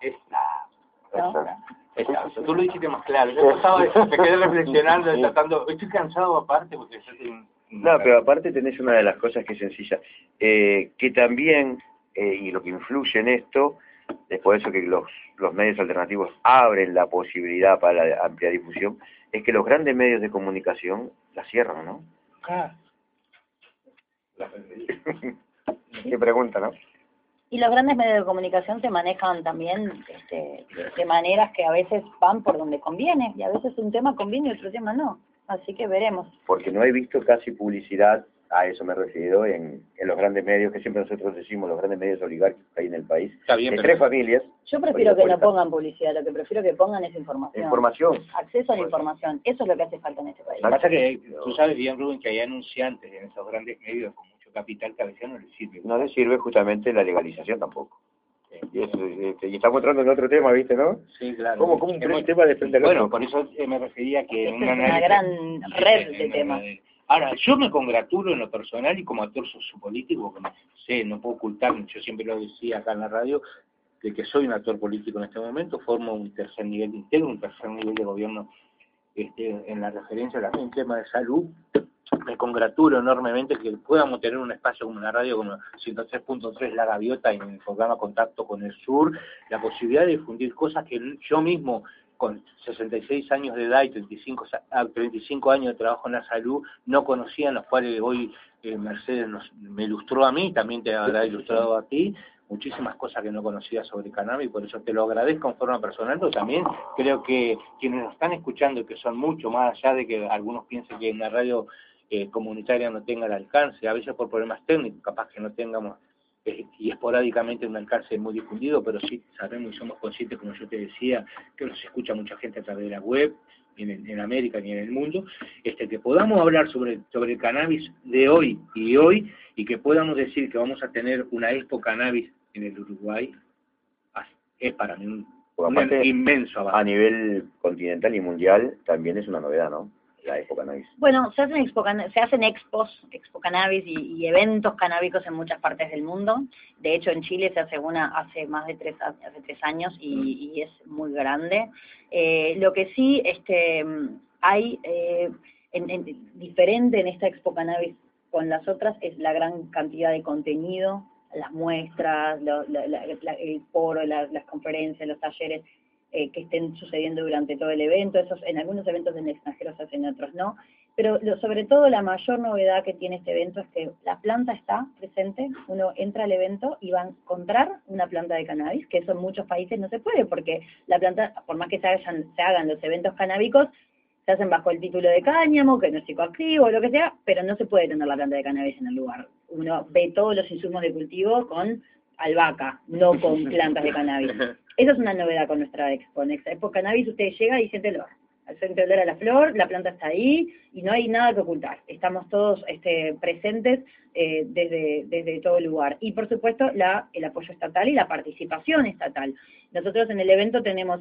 ¿No? Exacto, tú lo dijiste más claro. Yo estaba, me quedé reflexionando, tratando, estoy cansado aparte porque yo tengo... No, pero aparte tenés una de las cosas que es sencilla, eh, que también, eh, y lo que influye en esto, es por eso que los, los medios alternativos abren la posibilidad para la amplia difusión, es que los grandes medios de comunicación la cierran, ¿no? Ah. Qué pregunta, ¿no? Y los grandes medios de comunicación se manejan también este, de maneras que a veces van por donde conviene, y a veces un tema conviene y otro tema no. Así que veremos. Porque no he visto casi publicidad, a eso me refiero, en, en los grandes medios, que siempre nosotros decimos, los grandes medios oligárquicos que hay en el país, Está bien, de pero... tres familias. Yo prefiero que no pongan publicidad, lo que prefiero que pongan es información. Información. Acceso a la información, eso es lo que hace falta en este país. Lo que pasa es que tú sabes bien, Rubén, que hay anunciantes en esos grandes medios con mucho capital que a veces no les sirve. No les sirve justamente la legalización tampoco. Y, eso, este, y estamos entrando en otro tema, ¿viste, no? Sí, claro. ¿Cómo, cómo un Hemos, tema depende del Bueno, otro? por eso eh, me refería que... Es una, una gran red de temas. Ahora, yo me congratulo en lo personal y como actor sociopolítico, como sé, no puedo ocultar, yo siempre lo decía acá en la radio, de que soy un actor político en este momento, formo un tercer nivel, integro un tercer nivel de gobierno este, en la referencia también en tema de salud. Me congratulo enormemente que podamos tener un espacio como una radio como ciento tres punto tres La Gaviota en el programa Contacto con el Sur, la posibilidad de difundir cosas que yo mismo con sesenta y seis años de edad y treinta y cinco, treinta y cinco años de trabajo en la salud no conocía, en los cuales hoy eh, Mercedes nos, me ilustró a mí, también te habrá ilustrado a ti, muchísimas cosas que no conocía sobre cannabis, por eso te lo agradezco en forma personal, pero también creo que quienes nos están escuchando, que son mucho más allá de que algunos piensen que una radio eh, comunitaria no tenga el alcance, a veces por problemas técnicos, capaz que no tengamos eh, y esporádicamente un alcance muy difundido, pero sí sabemos y somos conscientes, como yo te decía, que nos escucha mucha gente a través de la web, en, en América ni en el mundo, este, que podamos hablar sobre, sobre el cannabis de hoy y hoy, y que podamos decir que vamos a tener una Expo Cannabis en el Uruguay, es para mí un, un inmenso avance. A nivel continental y mundial también es una novedad, ¿no? La Expo Cannabis. Bueno, se hacen, expo, se hacen expos, Expo Cannabis y, y eventos canábicos en muchas partes del mundo. De hecho, en Chile se hace una hace más de tres, hace tres años y, y es muy grande. Eh, lo que sí este, hay eh, en, en, diferente en esta Expo Cannabis con las otras es la gran cantidad de contenido, las muestras, lo, la, la, la, el foro, la, las conferencias, los talleres eh, que estén sucediendo durante todo el evento. Esos, en algunos eventos en el extranjero se hacen, en otros no. Pero lo, sobre todo la mayor novedad que tiene este evento es que la planta está presente. Uno entra al evento y va a encontrar una planta de cannabis, que eso en muchos países no se puede, porque la planta, por más que se hagan, se hagan los eventos canábicos, se hacen bajo el título de cáñamo, que no es psicoactivo o lo que sea, pero no se puede tener la planta de cannabis en el lugar. Uno ve todos los insumos de cultivo con albahaca, no con plantas de cannabis. Esa es una novedad con nuestra expo. En esta Expo Cannabis usted llega y siente olor. Siente olor a la flor, la planta está ahí y no hay nada que ocultar. Estamos todos este, presentes eh, desde, desde todo el lugar. Y por supuesto la, el apoyo estatal y la participación estatal. Nosotros en el evento tenemos,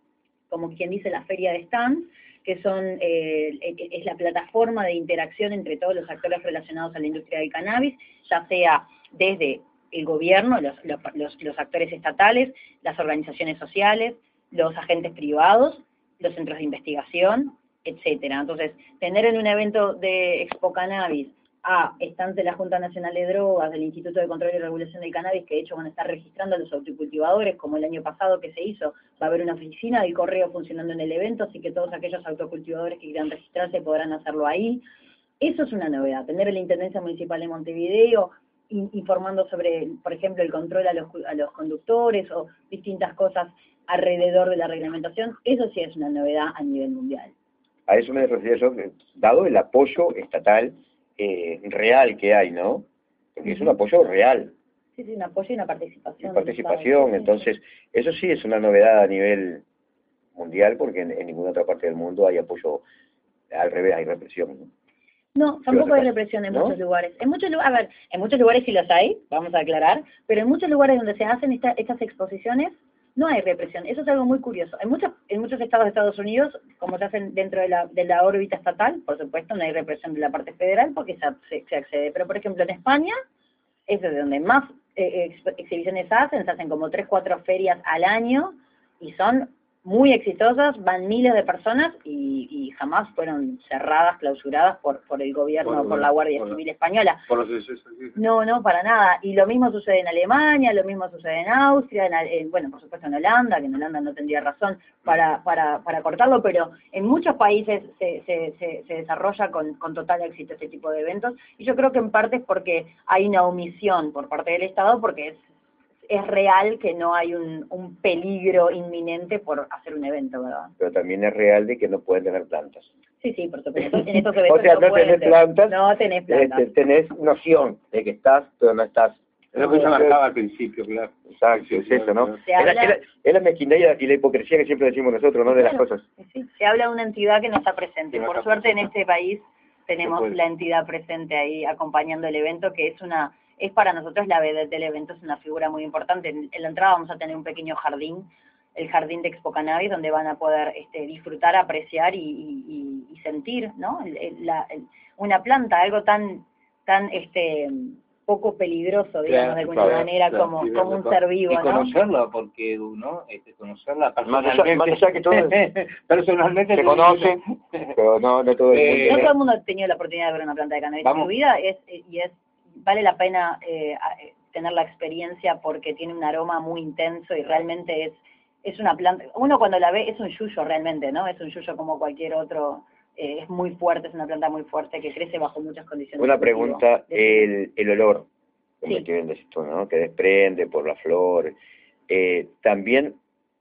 como quien dice, la feria de stands, que son eh, es la plataforma de interacción entre todos los actores relacionados a la industria del cannabis, ya sea desde el gobierno, los, los, los, los actores estatales, las organizaciones sociales, los agentes privados, los centros de investigación, etcétera. Entonces, tener en un evento de Expo Cannabis a stands de la Junta Nacional de Drogas, del Instituto de Control y Regulación del Cannabis, que de hecho van a estar registrando a los autocultivadores, como el año pasado que se hizo, va a haber una oficina del correo funcionando en el evento, así que todos aquellos autocultivadores que quieran registrarse podrán hacerlo ahí. Eso es una novedad, tener a la Intendencia Municipal de Montevideo in, informando sobre, por ejemplo, el control a los, a los conductores o distintas cosas alrededor de la reglamentación, eso sí es una novedad a nivel mundial. A eso me refiero yo, dado el apoyo estatal eh, real que hay, ¿no? Porque es un apoyo real. Sí, sí, un apoyo y una participación. Una participación, entonces, eso sí es una novedad a nivel mundial, porque en, en ninguna otra parte del mundo hay apoyo, al revés, hay represión, ¿no? No, tampoco hay represión en ¿no? muchos lugares. En muchos lugares, a ver, en muchos lugares sí los hay, vamos a aclarar, pero en muchos lugares donde se hacen esta, estas exposiciones, no hay represión. Eso es algo muy curioso. En muchos, en muchos estados de Estados Unidos, como se hacen dentro de la, de la órbita estatal, por supuesto, no hay represión de la parte federal porque se, se, se accede. Pero, por ejemplo, en España, es de donde más eh, ex, exhibiciones se hacen, se hacen como tres, cuatro ferias al año y son muy exitosas, van miles de personas y, y jamás fueron cerradas, clausuradas por por el gobierno, por, por la Guardia por Civil la, Española. Por los no, no, para nada. Y lo mismo sucede en Alemania, lo mismo sucede en Austria, en, en, bueno, por supuesto en Holanda, que en Holanda no tendría razón para para para cortarlo, pero en muchos países se se, se, se desarrolla con, con total éxito este tipo de eventos. Y yo creo que en parte es porque hay una omisión por parte del Estado, porque es es real que no hay un, un peligro inminente por hacer un evento, ¿verdad? Pero también es real de que no pueden tener plantas. Sí, sí, por supuesto. En estos eventos o sea, no, no tenés plantas. No tenés plantas. Este, tenés noción de que estás, pero no estás. Es lo que se marcaba al principio, claro. Exacto, sí, es sí, eso, ¿no? Es la, la, la mezquindad y la hipocresía que siempre decimos nosotros, ¿no? De las cosas. Sí, se habla de una entidad que no está presente. No por está suerte presente. En este país tenemos la entidad presente ahí acompañando el evento, que es una... es para nosotros la vedette del evento, es una figura muy importante. En, en la entrada vamos a tener un pequeño jardín, el jardín de Expo Cannabis, donde van a poder este, disfrutar, apreciar y, y, y sentir, ¿no? El, el, la, el, una planta, algo tan tan este poco peligroso, digamos, claro, de alguna claro, manera, claro, como, sí, como un ser vivo, y ¿no? conocerla, porque uno, este, conocerla personalmente, más allá que todo personalmente se conoce, pero no, no todo el mundo. Eh, no todo el mundo ha tenido la oportunidad de ver una planta de cannabis en su vida, es, y es vale la pena eh, tener la experiencia porque tiene un aroma muy intenso y realmente es es una planta, uno cuando la ve es un yuyo realmente, ¿no? Es un yuyo como cualquier otro, eh, es muy fuerte, es una planta muy fuerte que crece bajo muchas condiciones. Una pregunta, el, el olor, como sí. que bien decís tú, ¿no? Que desprende por la flor, eh, ¿también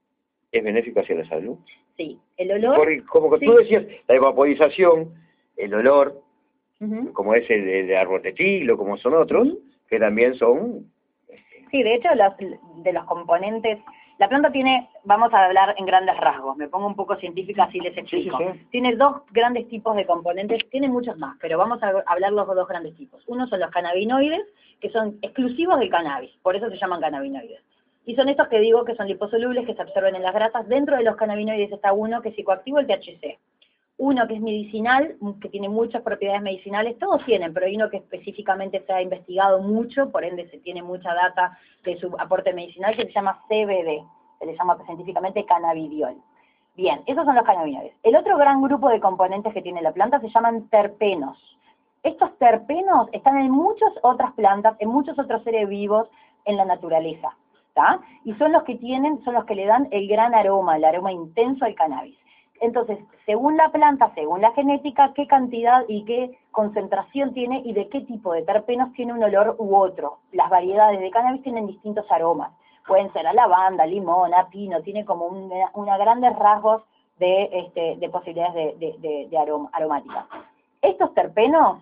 es benéfico hacia la salud? Sí, el olor... Porque, como que sí. tú decías, la evaporización, el olor, uh-huh. como es el, el árbol de tilo, como son otros, uh-huh. que también son Sí, de hecho, los, de los componentes, la planta tiene, vamos a hablar en grandes rasgos, me pongo un poco científica, así les explico. Sí, sí, sí. Tiene dos grandes tipos de componentes, tiene muchos más, pero vamos a hablar los dos grandes tipos. Uno son los cannabinoides, que son exclusivos del cannabis, por eso se llaman cannabinoides. Y son estos que digo que son liposolubles, que se absorben en las grasas. Dentro de los cannabinoides está uno que es psicoactivo, el T H C. Uno que es medicinal, que tiene muchas propiedades medicinales, todos tienen, pero hay uno que específicamente se ha investigado mucho, por ende se tiene mucha data de su aporte medicinal, que se llama C B D, se le llama científicamente cannabidiol. Bien, esos son los cannabinoides. El otro gran grupo de componentes que tiene la planta se llaman terpenos. Estos terpenos están en muchas otras plantas, en muchos otros seres vivos en la naturaleza, ¿tá? Y son los que tienen, son los que le dan el gran aroma, el aroma intenso al cannabis. Entonces, según la planta, según la genética, qué cantidad y qué concentración tiene y de qué tipo de terpenos tiene un olor u otro. Las variedades de cannabis tienen distintos aromas. Pueden ser a lavanda, limón, a pino, tiene como una, una grandes rasgos de, este, de posibilidades de, de, de, de aroma, aromática. Estos terpenos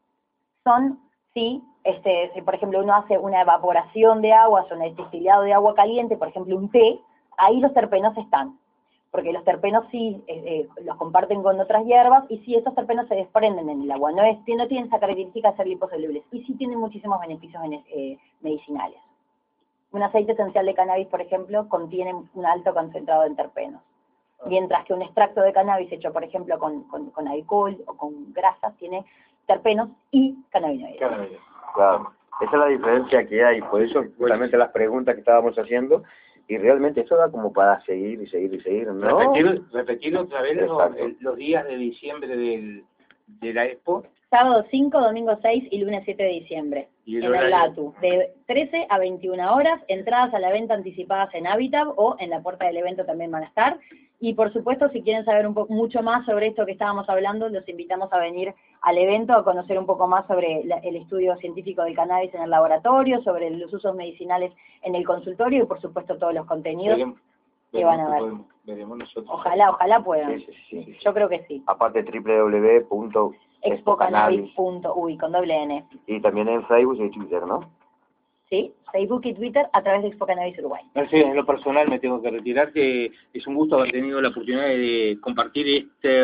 son, sí, este, si por ejemplo uno hace una evaporación de agua, o un destilado de agua caliente, por ejemplo un té, ahí los terpenos están. Porque los terpenos sí eh, eh, los comparten con otras hierbas, y sí, esos terpenos se desprenden en el agua, no, es, no tienen esa característica de ser liposolubles, y sí tienen muchísimos beneficios eh, medicinales. Un aceite esencial de cannabis, por ejemplo, contiene un alto concentrado en terpenos, mientras que un extracto de cannabis hecho, por ejemplo, con, con, con alcohol o con grasas, tiene terpenos y cannabinoides. Claro, esa es la diferencia que hay, por eso justamente las preguntas que estábamos haciendo. Y realmente esto da como para seguir y seguir y seguir, ¿no? Repetir, repetir otra vez los, los días de diciembre del, de la Expo. Sábado cinco, domingo seis y lunes siete de diciembre. ¿Y el en horario? el Latu, de trece a veintiuna horas, entradas a la venta anticipadas en Habitat o en la puerta del evento también van a estar. Y por supuesto, si quieren saber un poco mucho más sobre esto que estábamos hablando, los invitamos a venir al evento a conocer un poco más sobre la, el estudio científico del cannabis en el laboratorio, sobre los usos medicinales en el consultorio y por supuesto todos los contenidos Veremos, que van a ver. podemos, veremos nosotros. Ojalá, ojalá puedan. Sí, sí, sí. Yo creo que sí. Aparte doble u doble u doble u punto expo cannabis punto uy con doble N. Y también en Facebook y Twitter, ¿no? Sí, Facebook y Twitter a través de Expo Cannabis Uruguay. Mercedes, en lo personal me tengo que retirar, que es un gusto haber tenido la oportunidad de compartir este,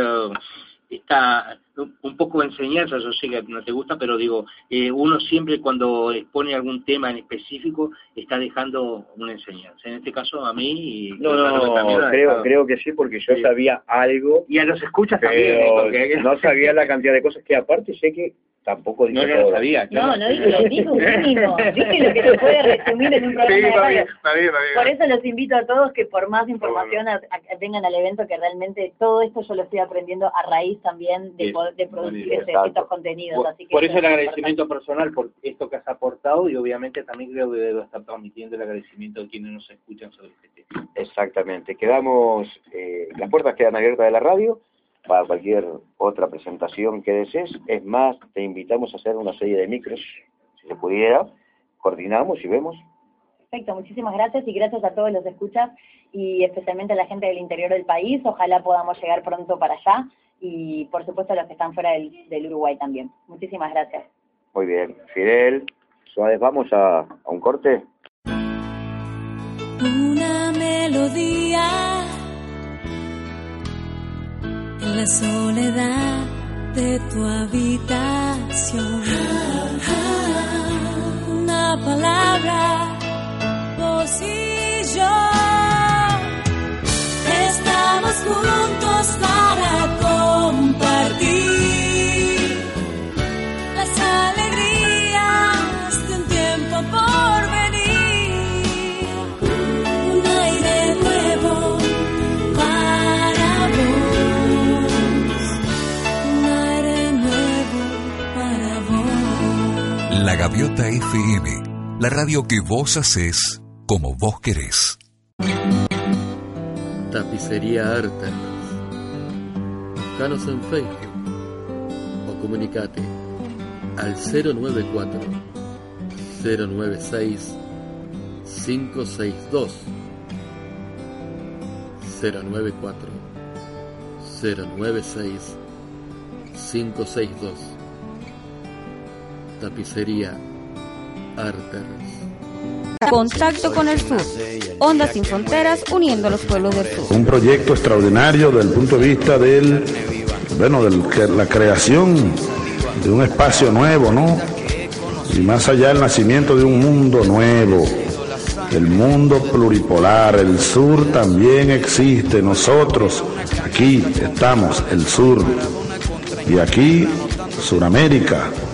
esta, un poco de enseñanza. Yo sé que no te gusta, pero digo, eh, uno siempre cuando expone algún tema en específico está dejando una enseñanza. En este caso a mí... Y No, no, no creo, creo que sí, porque yo sí. sabía algo. Y a los escuchas pero también. ¿eh? Porque... no sabía la cantidad de cosas que aparte sé que tampoco dije No, no todo. lo sabía. No, no dije, dije un mínimo, dije lo que se puede resumir en un programa Sí, de está radio. bien, está bien, está bien. Por eso los invito a todos que por más información a, a, vengan al evento, que realmente todo esto yo lo estoy aprendiendo a raíz también de, Sí, poder, de producir exacto. este, estos contenidos. Por, Así que por eso el es agradecimiento personal por esto que has aportado, y obviamente también creo que debo estar transmitiendo el agradecimiento a quienes nos escuchan sobre este tema. Exactamente. Quedamos, eh, las puertas quedan abiertas de la radio para cualquier otra presentación que desees. Es más, te invitamos a hacer una serie de micros, si se pudiera, coordinamos y vemos. Perfecto, muchísimas gracias y gracias a todos los escuchas y especialmente a la gente del interior del país. Ojalá podamos llegar pronto para allá y por supuesto a los que están fuera del, del Uruguay también. Muchísimas gracias. Muy bien. Fidel, Suárez, vamos a, a un corte. Una melodía en la soledad de tu habitación. Una palabra, vos y yo. Estamos juntos para compartir las alegrías de un tiempo por venir. Un aire nuevo para vos. Un aire nuevo para vos. La Gaviota F M, la radio que vos hacés como vos querés. Tapicería Artas. Buscanos en Facebook o comunicate al cero nueve cuatro, cero nueve seis, cinco seis dos. cero nueve cuatro, cero nueve seis, cinco seis dos. Tapicería Artas. Contacto con el Sur. Ondas sin fronteras uniendo a los pueblos del sur. Un proyecto extraordinario desde el punto de vista del, bueno, de la creación de un espacio nuevo, ¿no? Y más allá el nacimiento de un mundo nuevo, el mundo pluripolar. El sur también existe. Nosotros aquí estamos, el sur. Y aquí, Suramérica.